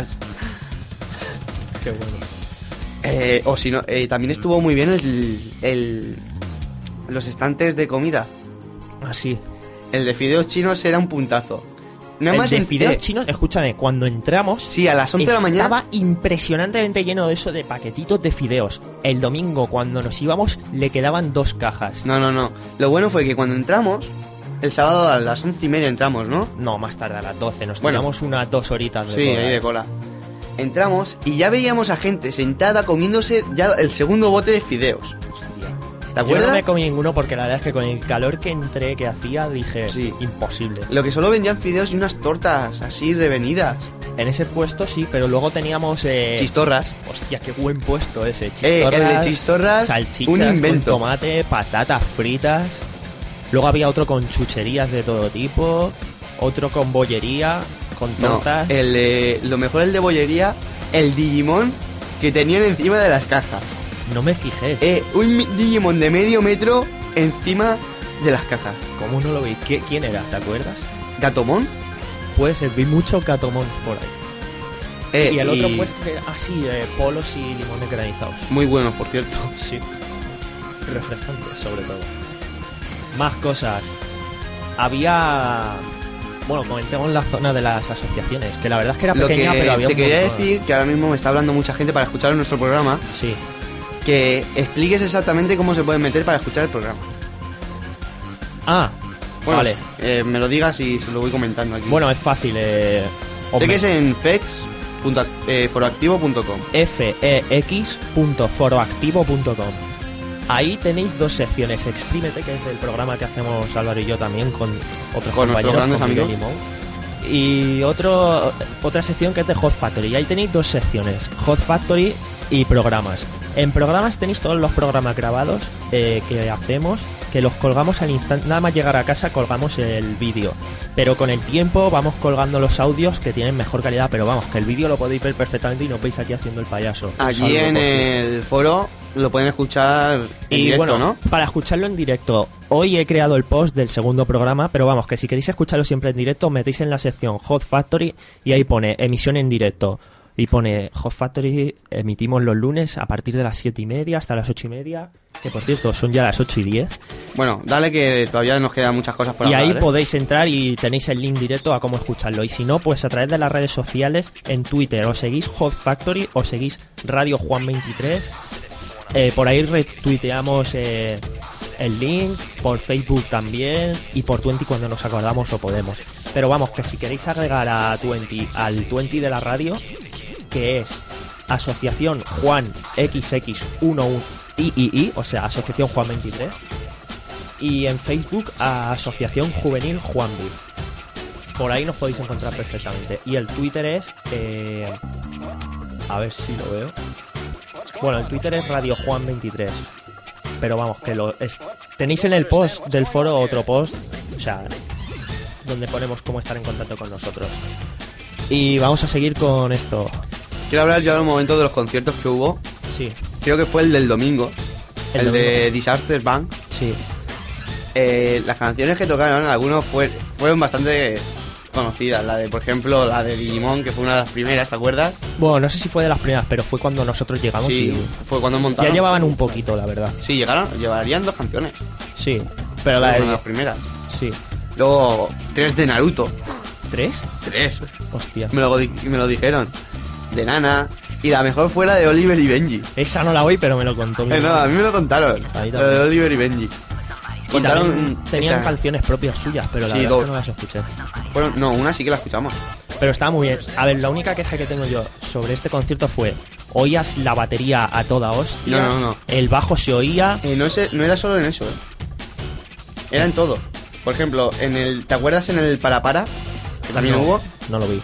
Qué bueno. Eh, o si no, eh, también estuvo muy bien el, el- los estantes de comida. Así. El de fideos chinos era un puntazo. Nada El más de en fideos eh, chinos, escúchame, cuando entramos... Sí, a las once de la mañana. Estaba impresionantemente lleno de eso de paquetitos de fideos. El domingo, cuando nos íbamos, le quedaban dos cajas. No, no, no. Lo bueno fue que cuando entramos, el sábado a las once y media entramos, ¿no? No, más tarde, a las doce. Nos Bueno. tiramos unas dos horitas de Sí, cola. ahí de cola. Entramos y ya veíamos a gente sentada comiéndose ya el segundo bote de fideos. Hostia. ¿Te acuerdas? Yo no me comí ninguno porque la verdad es que con el calor que entré, que hacía, dije, Sí. imposible. Lo que solo vendían fideos y unas tortas así revenidas. En ese puesto sí, pero luego teníamos... Eh... Chistorras. Hostia, qué buen puesto ese. Eh, Chistorras, el de chistorras, salchichas un invento. con tomate, patatas fritas. Luego había otro con chucherías de todo tipo. Otro con bollería, con No, tortas. el de, lo mejor el de bollería, el Digimon que tenían encima de las cajas. No me fijé. Eh, un mi- Digimon de medio metro encima de las cajas. ¿Cómo no lo vi? ¿Qué- ¿Quién era? ¿Te acuerdas? ¿Gatomon? Puede ser, vi mucho Catomón por ahí. Eh, y el otro puesto que era, ah, sí, de polos y limones granizados. Muy bueno, por cierto. Sí. Refrescantes, sobre todo. Más cosas. Había... Bueno, comentemos la zona de las asociaciones, que la verdad es que era Lo pequeña, que pero había te un quería montón. decir, que ahora mismo me está hablando mucha gente para escuchar nuestro programa, Sí. que expliques exactamente cómo se pueden meter para escuchar el programa. Ah, Bueno, vale. eh, me lo digas y se lo voy comentando aquí. Bueno, es fácil. Eh, os sé me- que es en fex punto foroactivo punto com. f e x punto foroactivo punto com. Ahí tenéis dos secciones. Exprímete, que es el programa que hacemos Álvaro y yo también con otros Con nuestros compañeros, grandes con Miguel amigos. y Mou. Y otro, otra sección que es de Hot Factory. Y ahí tenéis dos secciones, Hot Factory y programas. En programas tenéis todos los programas grabados eh, que hacemos, que los colgamos al instante. Nada más llegar a casa colgamos el vídeo. Pero con el tiempo vamos colgando los audios que tienen mejor calidad. Pero vamos, que el vídeo lo podéis ver perfectamente y no veis aquí haciendo el payaso. Allí Salvo en por- el foro lo pueden escuchar en Y directo, bueno, ¿no? para escucharlo en directo, hoy he creado el post del segundo programa, pero vamos, que si queréis escucharlo siempre en directo, metéis en la sección Hot Factory y ahí pone emisión en directo. Y pone Hot Factory, emitimos los lunes a partir de las siete y media hasta las ocho y media, que por cierto son ya las ocho y diez. Bueno, dale que todavía nos quedan muchas cosas por Y hablar, ahí ¿eh? podéis entrar y tenéis el link directo a cómo escucharlo. Y si no, pues a través de las redes sociales, en Twitter, o seguís Hot Factory o seguís Radio Juan veintitrés. Eh, por ahí retuiteamos eh, el link, por Facebook también y por Twenty cuando nos acordamos o podemos. Pero vamos, que si queréis agregar a Twenty, al Twenty de la radio, que es Asociación Juan equis equis dieciuno I I I, o sea, Asociación Juan veintitrés, y en Facebook a Asociación Juvenil Juanvi. Por ahí nos podéis encontrar perfectamente. Y el Twitter es... eh, a ver si lo veo. Bueno, el Twitter es Radio Juan veintitrés. Pero vamos, que lo es- tenéis en el post del foro otro post, o sea, donde ponemos cómo estar en contacto con nosotros. Y vamos a seguir con esto. Quiero hablar yo ahora un momento de los conciertos que hubo. Sí, Creo que fue el del domingo. El El, de domingo. Disaster Bank. sí. Eh, las canciones que tocaron, algunos fue- fueron bastante conocidas. La de, por ejemplo, la de Digimon, que fue una de las primeras, ¿te acuerdas? Bueno, no sé si fue de las primeras, pero fue cuando nosotros llegamos Sí, y fue cuando ya montaron. llevaban un poquito, la verdad. Sí, llegaron, llevarían dos canciones. Sí, pero Fue la una de de... las primeras. Sí. Luego, tres de Naruto. ¿Tres? Tres. Hostia. Me lo, di- me lo dijeron. De Nana. Y la mejor fue la de Oliver y Benji. Esa no la oí, pero me lo contó mi Eh, no, madre. a mí me lo contaron. A mí Lo también. de Oliver y Benji. Y Contaron. también tenían esa- canciones propias suyas, pero la Sí, verdad dos. es que no las escuché. fueron, no, una sí que la escuchamos. Pero estaba muy bien. A ver, la única queja que tengo yo sobre este concierto fue: oías la batería a toda hostia, No, no, no. el bajo se oía. Eh, no, ese- no era solo en eso, eh. Era en todo. Por ejemplo, en el. ¿Te acuerdas en el Para Para? Que también No, hubo. No lo vi.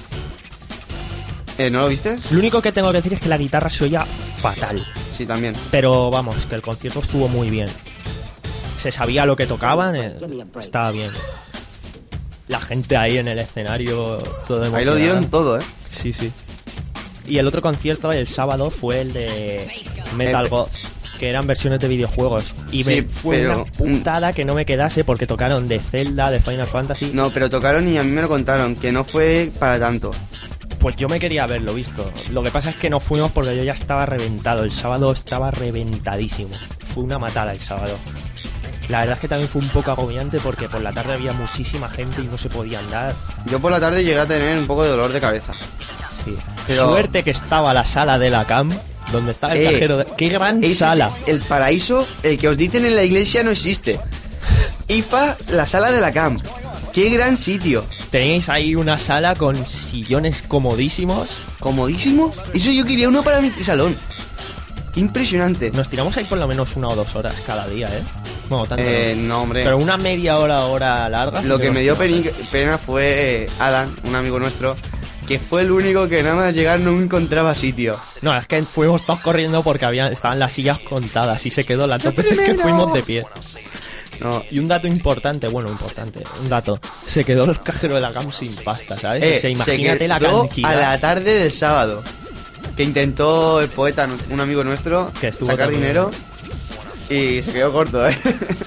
Eh, ¿No lo viste? Lo único que tengo que decir es que la guitarra se oía fatal. Sí, también. Pero vamos, que el concierto estuvo muy bien. Se sabía lo que tocaban, eh, estaba bien. La gente ahí en el escenario, todo Ahí lo emocionada. dieron todo, eh. Sí, sí. Y el otro concierto, el sábado, fue el de Metal Eh, Gods, que eran versiones de videojuegos. Y Sí, me fue pero- una putada que no me quedase porque tocaron de Zelda, de Final Fantasy. No, pero tocaron y a mí me lo contaron, que no fue para tanto. Pues yo me quería haberlo visto. Lo que pasa es que no fuimos porque yo ya estaba reventado. El sábado estaba reventadísimo. Fue una matada el sábado. La verdad es que también fue un poco agobiante porque por la tarde había muchísima gente y no se podía andar. Yo por la tarde llegué a tener un poco de dolor de cabeza. Sí. Pero- Suerte que estaba la sala de la C A M, donde estaba el Eh, cajero. De... ¡Qué gran Ese es sala! el paraíso, el que os dicen en la iglesia no existe. I F A, la sala de la C A M. ¡Qué gran sitio! Tenéis ahí una sala con sillones comodísimos. Comodísimo. Eso yo quería uno para mi salón. ¡Qué impresionante! Nos tiramos ahí por lo menos una o dos horas cada día, ¿eh? Bueno, tanto Eh, no. no, hombre. Pero una media hora, hora larga. sí Lo que nos me dio tiramos, peni- ¿eh? pena fue eh, Adam, un amigo nuestro, que fue el único que nada más llegar no encontraba sitio. No, es que fuimos todos corriendo porque había, estaban las sillas contadas y se quedó las dos veces que primero! fuimos de pie. No. Y un dato importante, bueno, importante, un dato. Se quedó el cajero de la C A M sin pasta, ¿sabes? Eh, o sea, imagínate la quedó cantidad. a la tarde del sábado. Que intentó el poeta, un amigo nuestro, Que estuvo sacar también. dinero y se quedó corto, ¿eh?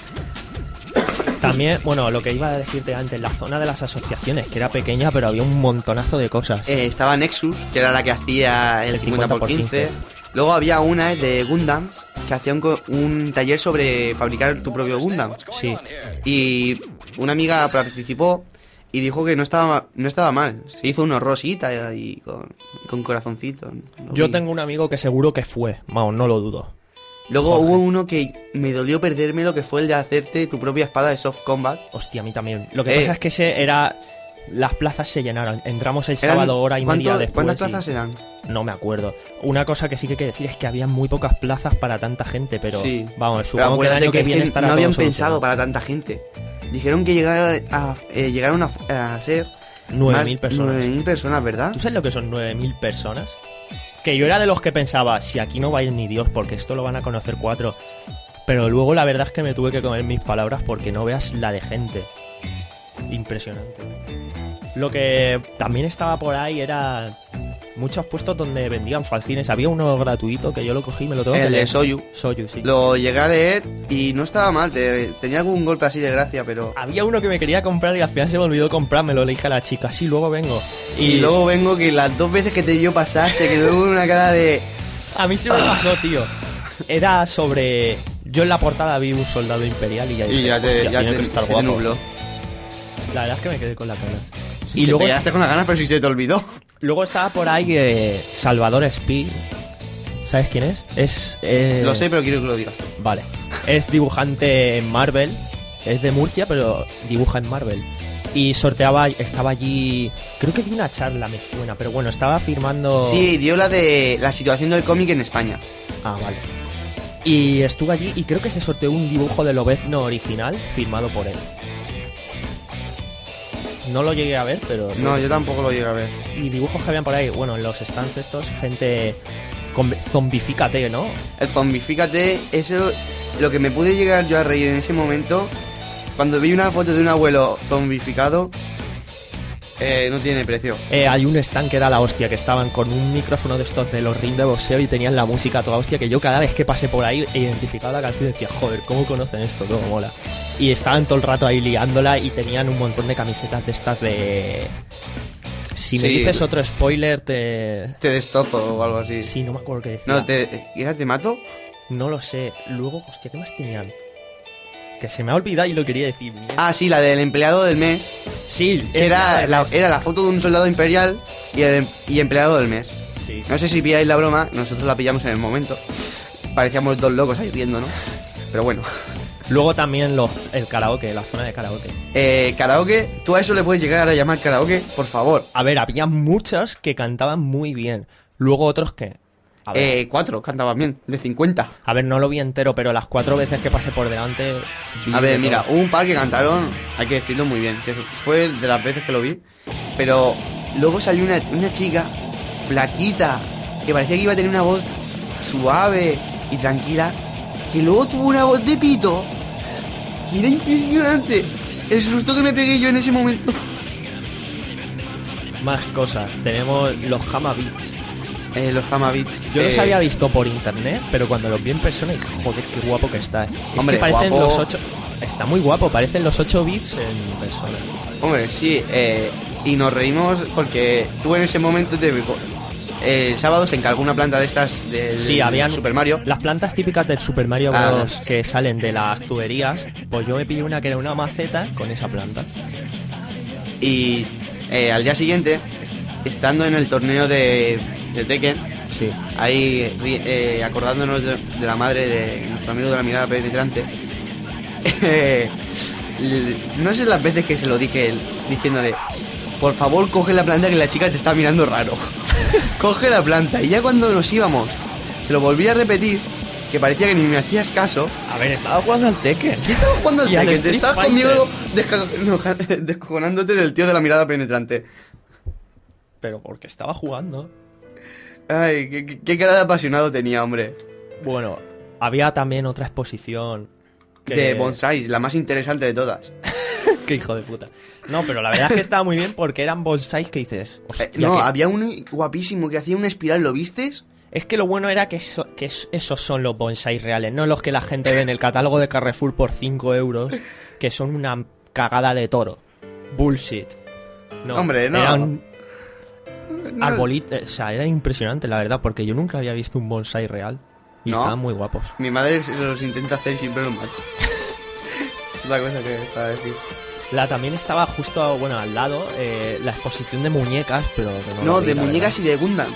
También, bueno, lo que iba a decirte antes, la zona de las asociaciones, que era pequeña, pero había un montonazo de cosas. Eh, estaba Nexus, que era la que hacía el, El cincuenta por quince. Luego había una de Gundams, que hacía un, co- un taller sobre fabricar tu propio Gundam. Sí. Y una amiga participó y dijo que no estaba no estaba mal. Se hizo unos rositas y con, con corazoncitos. Lo Yo vi. tengo un amigo que seguro que fue, vamos, no lo dudo. Luego Jorge. hubo uno que me dolió perderme, lo que fue el de hacerte tu propia espada de Soft Combat. Hostia, a mí también. Lo que Eh. pasa es que ese era... Las plazas se llenaron. Entramos el Eran- sábado hora y ¿cuánto- media después. ¿Cuántas y- plazas eran? No me acuerdo. Una cosa que sí que hay que decir es que había muy pocas plazas para tanta gente, pero Sí. vamos, Pero supongo que el acuérdate año que, es viene estará no todo habían solucionado. pensado para tanta gente. Dijeron que llegara a, eh, llegaron a, a ser nueve más- mil personas. nueve mil personas, ¿verdad? ¿Tú sabes lo que son nueve mil personas? Que yo era de los que pensaba, si aquí no va a ir ni Dios, porque esto lo van a conocer cuatro. Pero luego la verdad es que me tuve que comer mis palabras porque no veas la de gente. Impresionante. Lo que también estaba por ahí era muchos puestos donde vendían fanzines. Había uno gratuito que yo lo cogí y me lo tengo que El de leer. Soyu. Soyu, sí. Lo llegué a leer y no estaba mal, te- tenía algún golpe así de gracia, pero... Había uno que me quería comprar y al final se me olvidó comprármelo. Le dije a la chica, sí, luego vengo. Y luego vengo que las dos veces que te dio pasar se quedó con una cara de... A mí se me pasó, tío. Era sobre... Yo en la portada vi un soldado imperial y ya dije, Y ya te, "Hostia, ya tiene te, que estar se te guapo". nubló. La verdad es que me quedé con la cara. Y Y se luego, te quedaste con las ganas, pero si se te olvidó. luego estaba por ahí eh, Salvador Espí. ¿Sabes quién es? Es... eh, Lo sé, pero quiero que lo digas. Vale. Es dibujante en Marvel. Es de Murcia, pero dibuja en Marvel. Y sorteaba, estaba allí... Creo que dio una charla, me suena. Pero bueno, estaba firmando... Sí, dio la de la situación del cómic en España. Ah, vale. Y estuve allí y creo que se sorteó un dibujo de Lobezno original firmado por él. No lo llegué a ver, pero... No, yo tampoco lo llegué a ver. Y dibujos que habían por ahí, bueno, en los stands estos, gente... con- Zombifícate, ¿no? El zombifícate, eso... Lo que me pude llegar yo a reír en ese momento, cuando vi una foto de un abuelo zombificado, eh, no tiene precio. Eh, hay un stand que era la hostia, que estaban con un micrófono de estos de los ring de boxeo y tenían la música toda hostia, que yo cada vez que pasé por ahí e identificaba la canción y decía, joder, ¿cómo conocen esto? Cómo mola. Y estaban todo el rato ahí liándola y tenían un montón de camisetas de estas de... Si me Sí. dices otro spoiler, te... Te destrozo o algo así. Sí, no me acuerdo qué decía. No, te... ¿Era te mato? No lo sé. Luego, hostia, ¿qué más tenían? Que se me ha olvidado y lo quería decir. Mierda. Ah, sí, la del empleado del mes. sí, Que era es la, era la foto de un soldado imperial y el y empleado del mes. Sí. No sé si pilláis la broma, nosotros la pillamos en el momento. Parecíamos dos locos ahí riendo, ¿no? Pero bueno. Luego también los, el karaoke, la zona de karaoke. Eh, karaoke, ¿tú a eso le puedes llegar a llamar karaoke? Por favor. A ver, había muchos que cantaban muy bien. Luego otros que... A ver, Eh, cuatro, cantaban bien, de cincuenta. a ver, no lo vi entero, pero las cuatro veces que pasé por delante... vi A de ver, mira, todo. hubo un par que cantaron, hay que decirlo muy bien, que fue de las veces que lo vi. Pero luego salió una, una chica flaquita, que parecía que iba a tener una voz suave y tranquila, que luego tuvo una voz de pito, que era impresionante. El susto que me pegué yo en ese momento. Más cosas. Tenemos los Hama Beats. Eh, los Hama Beats. Yo eh, los había visto por internet, pero cuando los vi en persona dije, joder, qué guapo que está. Es Hombre, que parecen guapo. los ocho... Está muy guapo, parecen los ocho bits en persona. Hombre, sí, eh, y nos reímos porque tú en ese momento te... eh, el sábado se encargó una planta de estas del Sí, habían Super Mario. las plantas típicas del Super Mario Ah, Bros. las- Que salen de las tuberías. Pues yo me pillé una que era una maceta con esa planta. Y eh, al día siguiente, estando en el torneo de, de Tekken, Sí. ahí ri- eh, acordándonos de, de la madre de nuestro amigo de la mirada penetrante, eh, l- no sé las veces que se lo dije él, diciéndole, por favor coge la planta que la chica te está mirando raro. Coge la planta. Y ya cuando nos íbamos, se lo volví a repetir, que parecía que ni me hacías caso. A ver, estaba jugando al Tekken. ¿Qué estabas jugando al Y al Tekken? Te Street estabas Fighter. conmigo desca- no, descojonándote del tío de la mirada penetrante. Pero porque estaba jugando. Ay, qué, qué- qué cara de apasionado tenía, hombre. Bueno, había también otra exposición. Que... De bonsais, la más interesante de todas. Qué hijo de puta. No, pero la verdad es que estaba muy bien porque eran bonsais que dices. Eh, Hostia, no, que- había uno guapísimo que hacía una espiral, ¿lo vistes? Es que lo bueno era que, eso- que es- esos son los bonsais reales, no los que la gente ve en el catálogo de Carrefour por cinco euros, que son una cagada de toro. Bullshit. No, Hombre, no. Eran No. arbolitos, o sea, era impresionante la verdad, porque yo nunca había visto un bonsai real. Y ¿No? estaban muy guapos. Mi madre se los intenta hacer y siempre los mata. Es la cosa que para decir. La también estaba justo, bueno, al lado, eh, la exposición de muñecas, pero que no, No, lo vi, de la muñecas verdad. y de Gundam.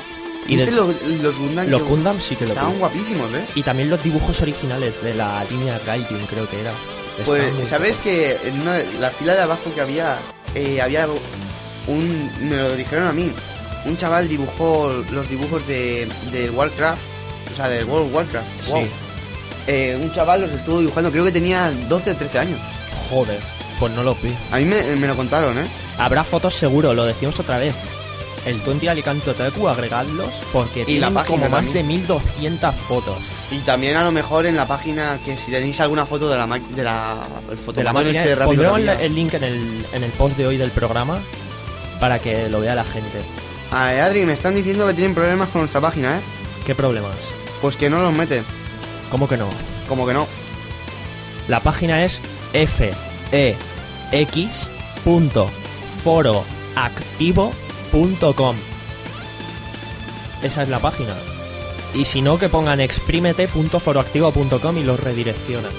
Y ¿Viste de- los, los Gundam? Los que- Gundam sí que lo Estaban vi. guapísimos, ¿eh? Y también los dibujos originales de la línea Gaijin, creo que era. Pues, Estaban muy ¿sabes guapos. que en una, la fila de abajo que había, eh, había un, me lo dijeron a mí, un chaval dibujó los dibujos de, de Warcraft, o sea, del World of Warcraft. Sí. Wow. Eh, un chaval los estuvo dibujando, creo que tenía doce o trece años. Joder, pues no los vi. A mí me, me lo contaron, ¿eh? Habrá fotos seguro, lo decimos otra vez. El veinte Alicante Otaku, agregadlos porque Y la tienen página como más también. de mil doscientas fotos. Y también a lo mejor en la página, que si tenéis alguna foto de la ma- de la el De la fotomatón máquina, este rápido pondremos también. el link en el, en el post de hoy del programa para que lo vea la gente. Ah, eh, Adri, me están diciendo que tienen problemas con nuestra página, ¿eh? ¿Qué problemas? Pues que no los mete. ¿Cómo que no? Como que no. La página es f e x punto foro activo punto com. Esa es la página. Y si no, que pongan exprimete punto foroactivo punto com y los redirecciona.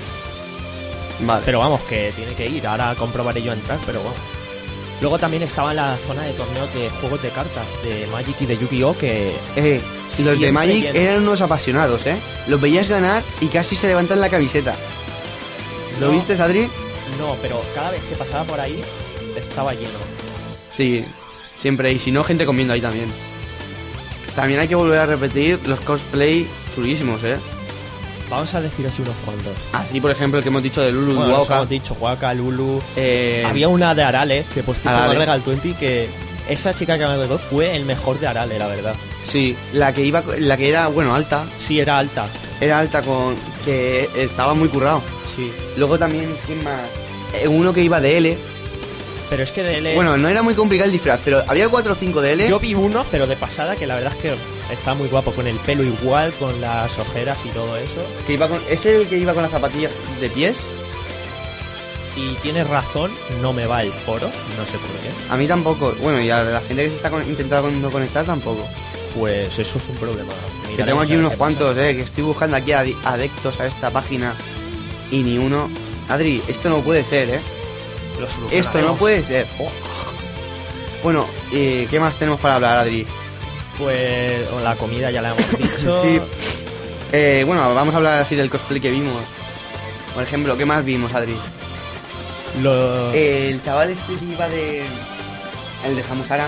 Vale. Pero vamos, que tiene que ir. Ahora comprobaré yo a entrar, pero vamos. Luego también estaba en la zona de torneos de juegos de cartas de Magic y de Yu-Gi-Oh! Que Eh, los siempre de Magic lleno. eran unos apasionados, ¿eh? Los veías ganar y casi se levantan la camiseta. ¿Lo No. viste, Adri? no, pero cada vez que pasaba por ahí estaba lleno. Sí, siempre. Y si no, gente comiendo ahí también. También hay que volver a repetir los cosplay chulísimos, ¿eh? Vamos a decir así unos cuantos. Así, por ejemplo, el que hemos dicho de Lulu Bueno, nos Wauka. hemos dicho Waka, Lulu. Eh, Había una de Arale que pues tipo Arale. agrega el veinte que esa chica que me agregó fue el mejor de Arale, la verdad. Sí, la que iba, la que era, bueno, alta. Sí, era alta. Era alta con... que estaba muy currado. Sí. Luego también, ¿quién más? Eh, uno que iba de L. Pero es que de L... Bueno, no era muy complicado el disfraz, pero había cuatro o cinco de L. yo vi uno, pero de pasada, que la verdad es que está muy guapo, con el pelo igual, con las ojeras y todo eso. Que iba con, ¿es el que iba con las zapatillas de pies? Y tienes razón, no me va el foro, no sé por qué. A mí tampoco. Bueno, y a la gente que se está con- intentando conectar tampoco. Pues eso es un problema. Que Miraremos tengo a aquí ver unos qué cuantos, eh, que estoy buscando aquí adi- adeptos a esta página y ni uno. Adri, esto no puede ser, eh. pasa. Lo solucionaremos. Esto no puede ser. Oh. Bueno, eh, ¿qué más tenemos para hablar, Adri? Pues o la comida ya la hemos dicho. Sí. Eh, bueno, vamos a hablar así del cosplay que vimos. Por ejemplo, ¿qué más vimos, Adri? Lo... Eh, el chaval este que iba de... El de Samusaran.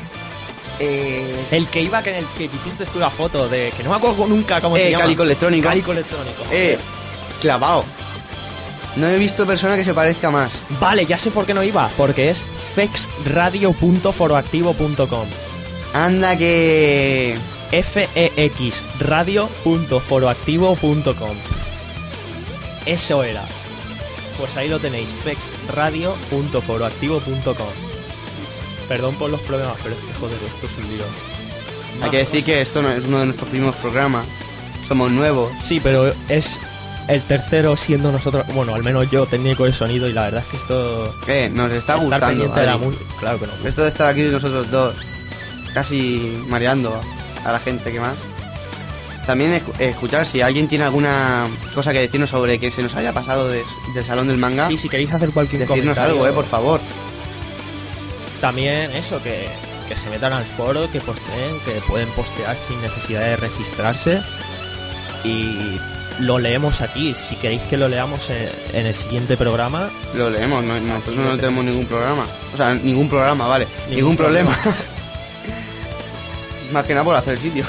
Eh... El que iba, que en el que hiciste tú la foto de... Que no me acuerdo nunca cómo se eh, llama. Cálico Electrónico. Cálico electrónico. Eh, clavado. No he visto persona que se parezca más. Vale, ya sé por qué no iba. Porque es fexradio punto foroactivo punto com. Anda que... f e x radio punto foroactivo punto com. Eso era. Pues ahí lo tenéis, fexradio punto foroactivo punto com. Perdón por los problemas, pero es que joder, esto es un lío. Hay que decir que esto no es uno de nuestros primeros programas. Somos nuevos. Sí, pero es el tercero siendo nosotros, bueno, al menos yo, técnico de sonido, y la verdad es que esto... Eh, nos está estar gustando. pendiente de la Adri. música, claro que no. Esto de estar aquí nosotros dos, casi mareando a la gente que más. También escu- escuchar si alguien tiene alguna cosa que decirnos sobre que se nos haya pasado de- del salón del manga. Sí, si queréis hacer cualquier Decirnos comentario, algo, eh, por favor. También eso, que, que se metan al foro, que posteen, que pueden postear sin necesidad de registrarse. Y lo leemos aquí. Si queréis que lo leamos en, en el siguiente programa, Lo leemos, no- nosotros lo no tenemos ningún programa. O sea, ningún programa, vale. Ningún, Ningún problema. Más que nada por hacer el sitio.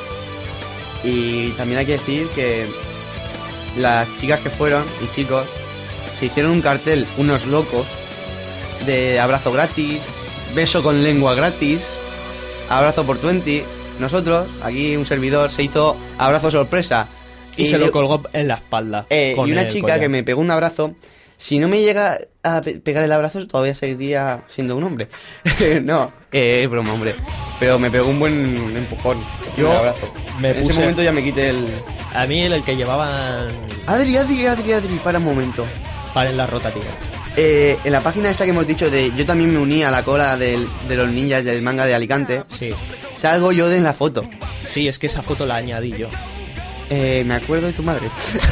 Y también hay que decir que las chicas que fueron y chicos se hicieron un cartel, unos locos, de abrazo gratis, beso con lengua gratis, abrazo por veinte. Nosotros, aquí un servidor, se hizo abrazo sorpresa. y, se yo- lo colgó en la espalda. eh, con y una el chica collar. que me pegó un abrazo. Si no me llega a pe- pegar el abrazo, todavía seguiría siendo un hombre. No, eh, es broma, hombre. Pero me pegó un buen empujón. Yo el abrazo. me en ese puse- momento ya me quité el. A mí el, el que llevaban Adri, Adri, Adri, Adri, para un momento. para en las rotativas. Eh, en la página esta que hemos dicho de yo también me uní a la cola del- de los ninjas del manga de Alicante, Sí. salgo yo de en la foto. Sí, es que esa foto la añadí yo. Eh, me acuerdo de tu madre.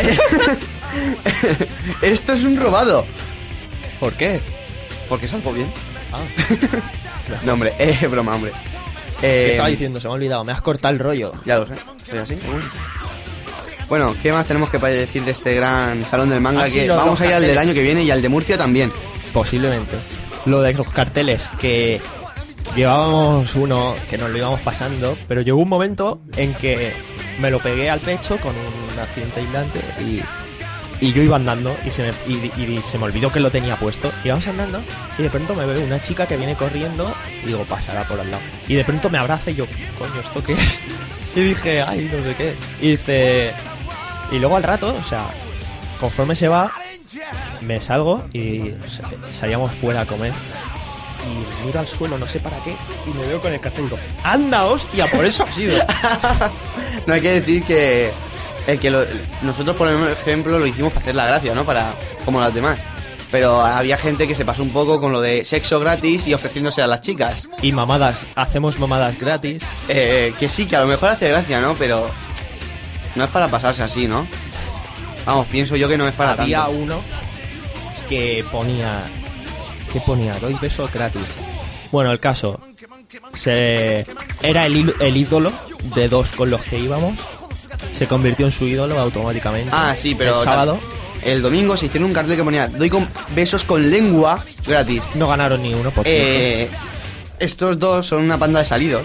Esto es un robado. ¿Por qué? Porque salgo bien. Ah. No, hombre, es broma, hombre. Eh, ¿Qué estaba diciendo? Se me ha olvidado. Me has cortado el rollo. Ya lo sé, soy así. Bueno, ¿qué más tenemos que decir de este gran salón del manga? Ah, sí, que lo- vamos los a ir al del carteles. año que viene y al de Murcia también. Posiblemente. Lo de los carteles, que llevábamos uno que nos lo íbamos pasando, pero llegó un momento en que me lo pegué al pecho con un accidente aislante y, y yo iba andando y se, me, y, y se me olvidó que lo tenía puesto. Íbamos andando y de pronto me veo una chica que viene corriendo y digo, pasará por al lado. Y de pronto me abraza y yo, coño, ¿esto qué es? Y dije, ay, no sé qué. Y dice... Y luego al rato, o sea, conforme se va, me salgo y salíamos fuera a comer. Y miro al suelo, no sé para qué, y me veo con el cartel y digo, ¡anda, hostia! Por eso ha sido. No hay que decir que el que lo- nosotros, por ejemplo, lo hicimos para hacer la gracia, ¿no? Para como las demás. Pero había gente que se pasó un poco con lo de sexo gratis y ofreciéndose a las chicas. Y mamadas, hacemos mamadas gratis. Eh, que sí, que a lo mejor hace gracia, ¿no? Pero no es para pasarse así, ¿no? Vamos, pienso yo que no es para Había tanto. uno que ponía... ¿Qué ponía? Doy besos gratis. Bueno, el caso... Se, era el, il- el ídolo de dos con los que íbamos. Se convirtió en su ídolo automáticamente. Ah, sí, pero el sábado el domingo se hicieron un cartel que ponía doy con besos con lengua gratis. no ganaron ni uno, por cierto. Eh, estos dos son una panda de salidos.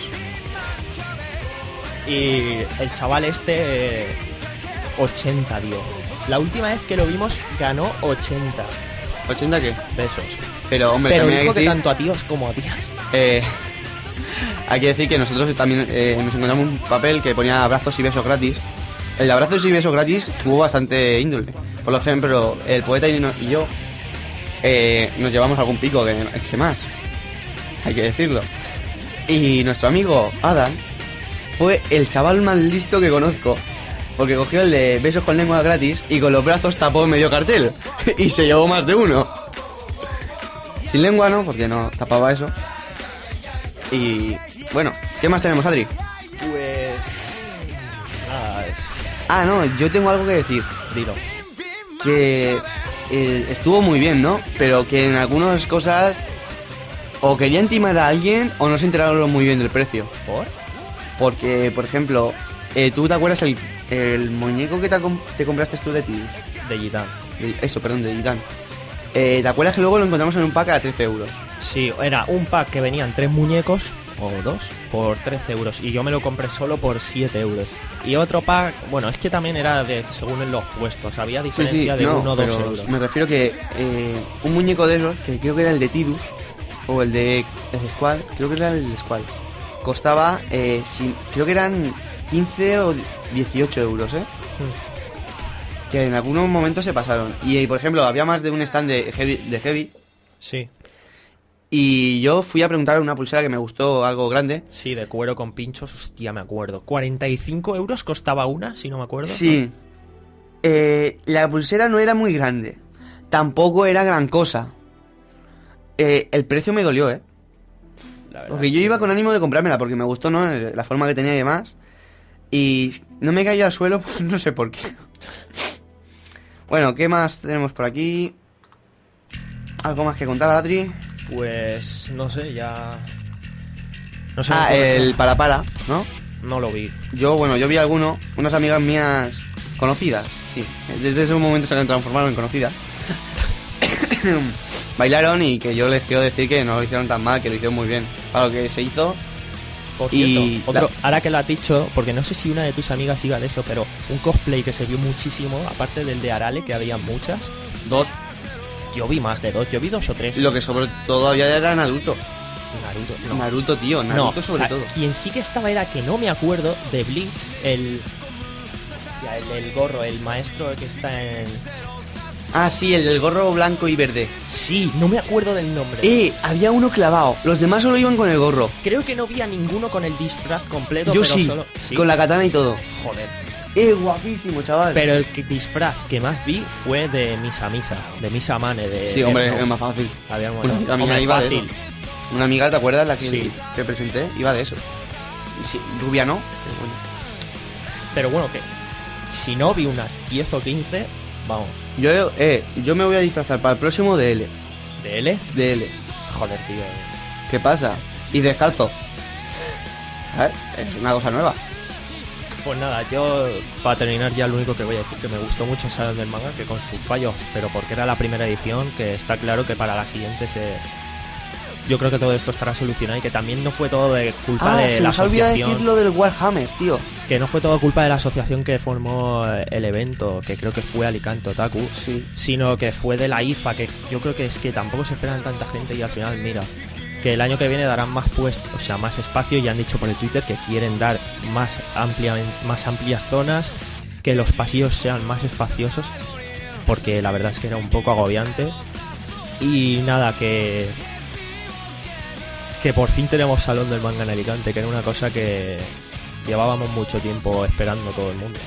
Y el chaval este eh, ochenta, tío. La última vez que lo vimos ganó ochenta ¿ochenta qué? besos. Pero, hombre, Pero también hay dijo que que decir, tanto a tíos como a tías. eh, hay que decir que nosotros también eh, nos encontramos un papel que ponía abrazos y besos gratis. El de abrazos y besos gratis tuvo bastante índole. Por ejemplo, el poeta y, no- y yo eh, nos llevamos algún pico que, que más. Hay que decirlo. Y nuestro amigo Adam fue el chaval más listo que conozco. Porque cogió el de besos con lengua gratis y con los brazos tapó medio cartel. Y se llevó más de uno. Sin lengua no, porque no tapaba eso. Y bueno, ¿qué más tenemos, Adri? Pues... Nada, es... Ah, no, yo tengo algo que decir. Dilo. Que eh, estuvo muy bien, ¿no? Pero que en algunas cosas o querían timar a alguien o no se enteraron muy bien del precio. ¿Por? Porque, por ejemplo, eh, ¿tú te acuerdas el, el muñeco que te, com- te compraste tú de ti? De Gitán. De- eso, perdón, de Gitán. Eh, ¿Te acuerdas que luego lo encontramos en un pack a trece euros? Sí, era un pack que venían tres muñecos, o dos, por trece euros. Y yo me lo compré solo por siete euros. Y otro pack, bueno, es que también era de según en los puestos. Había diferencia de no, uno o dos pero euros. me refiero que eh, un muñeco de esos, que creo que era el de Tidus, o el de, el de Squall, creo que era el de Squall, costaba, eh, sin- creo que eran quince o dieciocho euros, ¿eh? Mm. Que en algunos momentos se pasaron. Y, eh, por ejemplo, había más de un stand de Heavy, de heavy Sí, y yo fui a preguntar una pulsera que me gustó algo grande. sí, de cuero con pinchos, hostia, me acuerdo. cuarenta y cinco euros costaba una, si no me acuerdo. Sí. Eh, la pulsera no era muy grande. Tampoco era gran cosa. Eh, el precio me dolió, ¿eh? La verdad Porque es yo que- iba con ánimo de comprármela porque me gustó, ¿no? La forma que tenía y demás. Y no me caía al suelo, pues no sé por qué. Bueno, ¿qué más tenemos por aquí? ¿Algo más que contar, Adri? Pues, no sé, ya... No sé. Ah, no, el para para, ¿no? no lo vi. Yo, bueno, yo vi alguno, unas amigas mías conocidas, sí. Desde ese momento se han transformado en conocidas. Bailaron y que yo les quiero decir que no lo hicieron tan mal, que lo hicieron muy bien. Para lo que se hizo. Por Y cierto, otro, la- ahora que lo has dicho, porque no sé si una de tus amigas siga de eso, pero un cosplay que se vio muchísimo, aparte del de Arale, que había muchas, Dos. yo vi más de dos, yo vi dos o tres. Lo que sobre todo había era Naruto. Naruto, no. Naruto, tío, No, Naruto o sobre sea, todo. quien sí que estaba era que no me acuerdo de Bleach, el, ya, el, el gorro, el maestro que está en... Ah, sí, el del gorro blanco y verde. Sí, no me acuerdo del nombre. Eh, había uno clavado. Los demás solo iban con el gorro. Creo que no vi a ninguno con el disfraz completo, Yo pero sí, solo... ¿Sí? con la katana y todo. Joder. Eh, guapísimo, chaval. Pero el que- disfraz que más vi fue de Misa Misa, de Misa Mane, de... Sí, hombre, Death Note. es más fácil. Había un- Una amiga mía hombre, iba de fácil. eso. Una amiga, ¿te acuerdas? La que, Sí. que presenté, iba de eso. Y sí, rubia no, pero bueno. Pero bueno, que si no vi unas diez o quince, vamos, Yo, eh, yo me voy a disfrazar para el próximo de L. de L, De L. joder, tío. ¿Qué pasa? Y descalzo. ¿sabes? Es una cosa nueva. Pues nada, yo para terminar ya lo único que voy a decir que me gustó mucho el Salón del Manga, que con sus fallos, pero porque era la primera edición, que está claro que para la siguiente se... yo creo que todo esto estará solucionado y que también no fue todo de culpa ah, de se la nos ha olvidado asociación. decir lo del Warhammer, tío. Que no fue todo culpa de la asociación que formó el evento, que creo que fue Alicante Otaku, Sí. sino que fue de la I F A, que yo creo que es que tampoco se esperan tanta gente y al final, mira, que el año que viene darán más puestos, o sea, más espacio, y han dicho por el Twitter que quieren dar más, amplia, más amplias zonas, que los pasillos sean más espaciosos, porque la verdad es que era un poco agobiante. Y nada, que que por fin tenemos Salón del Manga en Alicante, que era una cosa que llevábamos mucho tiempo esperando todo el mundo.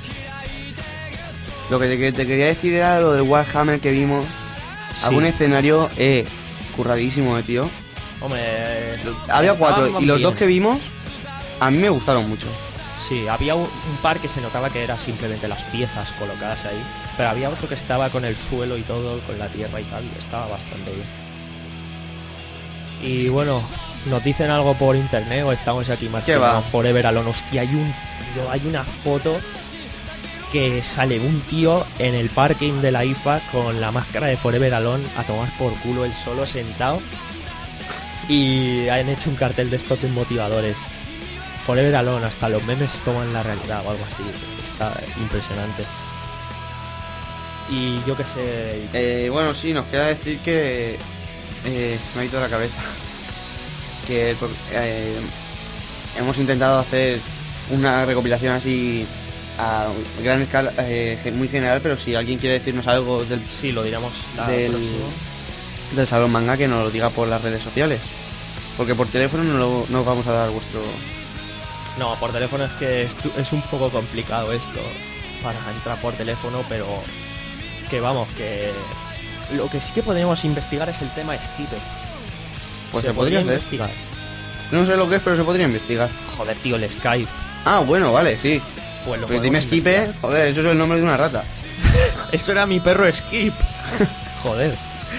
Lo que te, que te quería decir era lo del Warhammer que vimos. Sí. Algún escenario eh, curradísimo, eh, tío. Hombre, Había estaban cuatro y los bien. dos que vimos a mí me gustaron mucho. Sí, había un, un par que se notaba que era simplemente las piezas colocadas ahí, pero había otro que estaba con el suelo y todo, con la tierra y tal, y estaba bastante bien. Y bueno, nos dicen algo por internet o estamos aquí más ¿Qué va? Forever Alone. Hostia, hay un tío, hay una foto que sale un tío en el parking de la I F A con la máscara de Forever Alone a tomar por culo él solo sentado, y han hecho un cartel de estos desmotivadores. Forever Alone, hasta los memes toman la realidad o algo así. Está impresionante. Y yo qué sé. Eh, bueno, sí, nos queda decir que eh, se me ha ido la cabeza. Que eh, hemos intentado hacer una recopilación así a gran escala, eh, muy general, pero si alguien quiere decirnos algo del, Sí, lo diremos la del, próxima. del Salón Manga, que nos lo diga por las redes sociales. Porque por teléfono no, lo, no os vamos a dar vuestro... No, por teléfono es que es, es un poco complicado esto para entrar por teléfono, pero que vamos, que lo que sí que podríamos investigar es el tema Skype. Pues se podría hacer. investigar. No sé lo que es, pero se podría investigar. Joder, tío, el Skype. Ah, bueno, vale, sí. Pues lo Pero dime podemos Skipe, investigar. joder, eso es el nombre de una rata. Esto era mi perro Skip. Joder.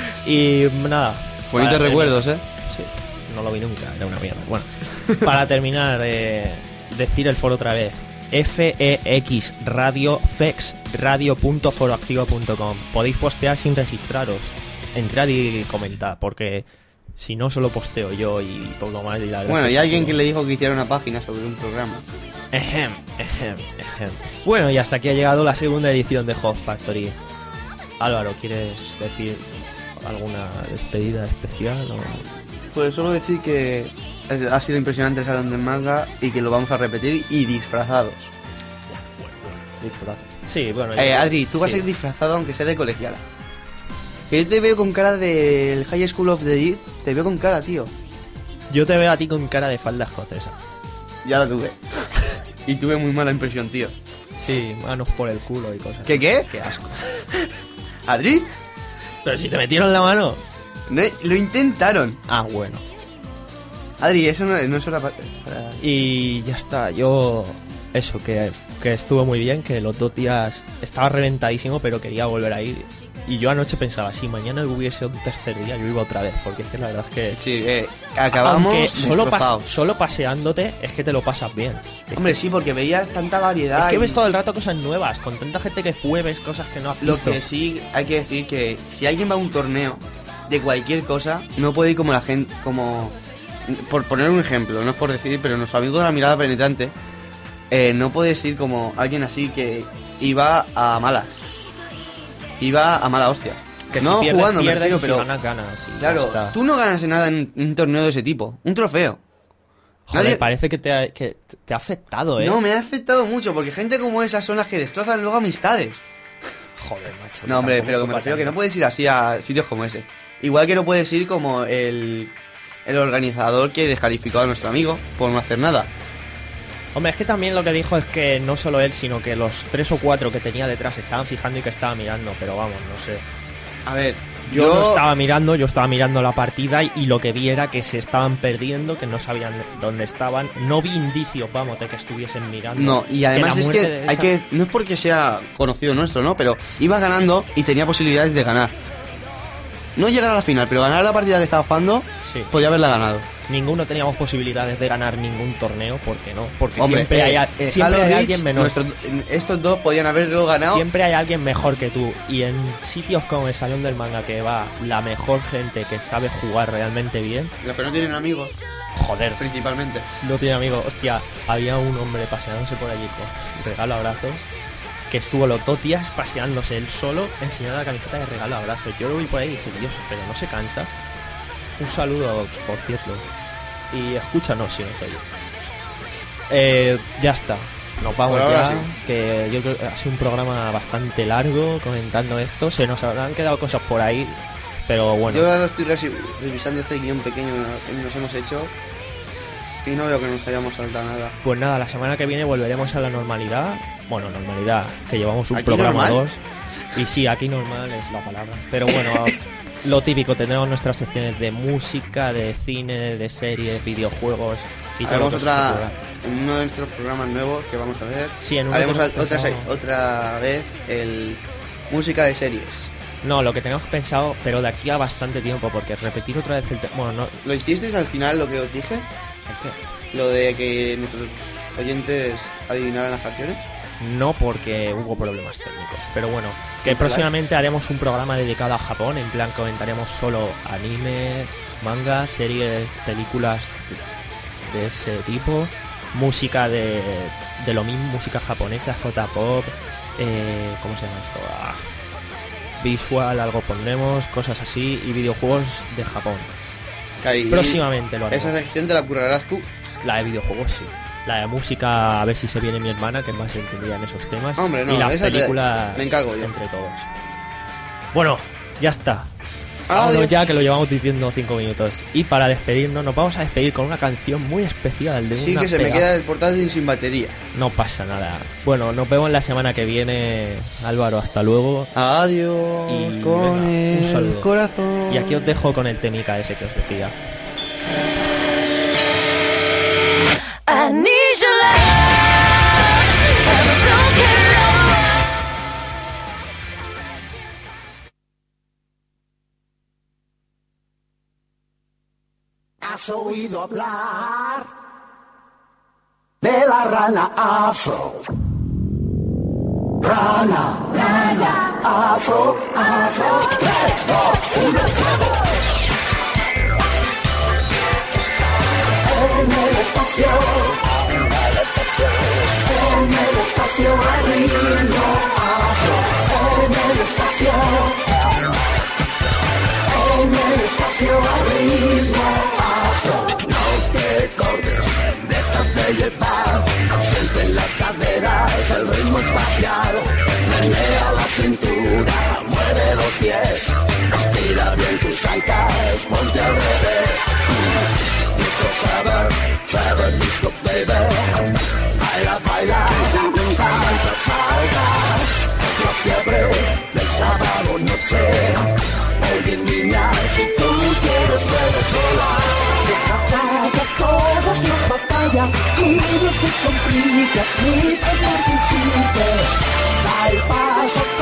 Y nada. Bonitos para recuerdos, ¿eh? terminar- Sí, no lo vi nunca, era una mierda. Bueno, para terminar, eh, decir el foro otra vez. F E X Radio Fex radio punto foroactivo punto com. Podéis postear sin registraros. Entrad y comentad, porque si no solo posteo yo y poco más. Y la verdad Bueno, es y que alguien es que le dijo que hiciera una página sobre un programa. Ejem, ejem, ejem. Bueno, y hasta aquí ha llegado la segunda edición de Hot Factory. Álvaro, ¿quieres decir alguna despedida especial? O... Pues solo decir que ha sido impresionante el Salón del Manga y que lo vamos a repetir y disfrazados. Disfrazados. Sí, bueno. Eh, yo- Adri, tú vas a sí. ir disfrazado aunque sea de colegiala. Que yo te veo con cara del High School of the Dead, te veo con cara, tío. Yo te veo a ti con cara de falda escocesa. Ya la tuve. Y tuve muy mala impresión, tío. Sí, manos por el culo y cosas. ¿Qué qué? Qué asco. ¿Adri? Pero si te metieron la mano. No, lo intentaron. Ah, bueno. Adri, eso no, no es hora para... para- Y ya está, yo... Eso, que, que estuvo muy bien, que los dos días estaba reventadísimo, pero quería volver a ir. Y yo anoche pensaba, si mañana hubiese un tercer día, yo iba otra vez, porque es que la verdad es que... Sí, eh, acabamos Aunque solo, pas- destrozados. solo paseándote es que te lo pasas bien. Hombre, sí, porque veías tanta variedad. Es que y- ves todo el rato cosas nuevas, con tanta gente que fue, ves cosas que no has Lo visto. que sí hay que decir que si alguien va a un torneo de cualquier cosa, no puede ir como la gente, como... Por poner un ejemplo, no es por decir, pero nuestro amigo de la mirada penetrante, eh, no puedes ir como alguien así que iba a malas. Iba a mala hostia. Que no si pierdes, jugando, me pierdes, refiero, y si pero... ganas, ganas. y ya Claro, está. tú no ganas nada en un torneo de ese tipo. Un trofeo. Joder, nadie- parece que te ha, que te ha afectado, ¿eh? No, me ha afectado mucho, porque gente como esas son las que destrozan luego amistades. Joder, macho. No, hombre, tampoco pero fue me para refiero que no tanto. puedes ir así a sitios como ese. Igual que no puedes ir como el, el organizador que descalificó a nuestro amigo por no hacer nada. Hombre, es que también lo que dijo es que no solo él, sino que los tres o cuatro que tenía detrás estaban fijando y que estaba mirando, pero vamos, no sé. A ver, Yo, yo... no estaba mirando, yo estaba mirando la partida y, y lo que vi era que se estaban perdiendo, que no sabían dónde estaban. No vi indicios, vamos, de que estuviesen mirando. No, y además la es muerte que de hay esa- que... No es porque sea conocido nuestro, ¿no? Pero iba ganando y tenía posibilidades de ganar. No llegar a la final, pero ganar la partida que estaba jugando Sí. podía haberla ganado. Ninguno teníamos posibilidades de ganar ningún torneo, ¿por qué no? Porque Hombre, siempre eh, hay, a- eh, siempre Halo hay Reach, alguien menor. nuestros- estos dos podían haberlo ganado. Siempre hay alguien mejor que tú. Y en sitios como el Salón del Manga, que va la mejor gente que sabe jugar realmente bien, Los que no tienen amigos, joder, principalmente. no tiene amigos. Hostia, había un hombre paseándose por allí con regalo abrazos, que estuvo los dos días paseándose él solo, enseñando la camiseta de regalo abrazos. Yo lo vi por ahí y dije, Dios, pero no se cansa. Un saludo, por cierto. Y escúchanos si nos oyes. Eh, ya está. Nos vamos Por ahora ya. sí. Que yo creo que ha sido un programa bastante largo comentando esto. Se nos habrán quedado cosas por ahí. Pero bueno. Yo ahora estoy resi- revisando este guión pequeño que nos hemos hecho y no veo que nos hayamos saltado nada. Pues nada, la semana que viene volveremos a la normalidad. Bueno, normalidad, que llevamos un ¿Aquí programa normal? dos. Y sí, aquí normal es la palabra. Pero bueno, lo típico, tendremos nuestras secciones de música, de cine, de series, videojuegos y todo lo Haremos que se otra pueda. en uno de nuestros programas nuevos que vamos a hacer. Sí, en uno haremos que a- hemos otra, se- pensado- otra vez el música de series. No, lo que tenemos pensado, pero de aquí a bastante tiempo, porque repetir otra vez el tema... Bueno, no... ¿Lo hicisteis al final lo que os dije? Lo de que nuestros oyentes adivinaran las canciones. No, porque hubo problemas técnicos. Pero bueno, que ¿En próximamente haremos un programa dedicado a Japón. En plan, comentaremos solo anime, manga, series, películas de ese tipo. Música de, de lo mismo, música japonesa, J-pop. Eh, ¿Cómo se llama esto? Ah, visual, algo pondremos, cosas así. Y videojuegos de Japón. Ahí- Próximamente lo haremos. Esa sección te la currarás tú. La de videojuegos sí. La de música, a ver si se viene mi hermana, que es más entendida en esos temas. Hombre, no, y las esa te- películas me encargo yo. entre todos. Bueno, ya está. Vámonos Adiós. ya, que lo llevamos diciendo cinco minutos. Y para despedirnos, nos vamos a despedir con una canción muy especial de Sí, una que se me pega- queda el portátil sin batería. No pasa nada. Bueno, nos vemos la semana que viene, Álvaro. Hasta luego. Adiós Y con venga, un el saludo. corazón. Y aquí os dejo con el temica ese que os decía. I need your love, every broken road. ¿Has oído hablar de la rana afro? Rana, rana, afro, afro. Tres, dos, uno, fuego. En el espacio, en el espacio, en el espacio hay ritmo afro. En el espacio, en el espacio hay ritmo afro. No te cortes, déjate llevar. Siente en las caderas el ritmo espacial. Menea la cintura, mueve los pies. Estira bien tus ancas, ponte al revés. Disco Fever, Fever Disco Baby. Baila, baila, salta, salta. Es la fiebre del sábado noche. Oye niña, si tú quieres puedes volar. Deja atrás todas las batallas y no te complicas ni te mortifiques. Da el paso.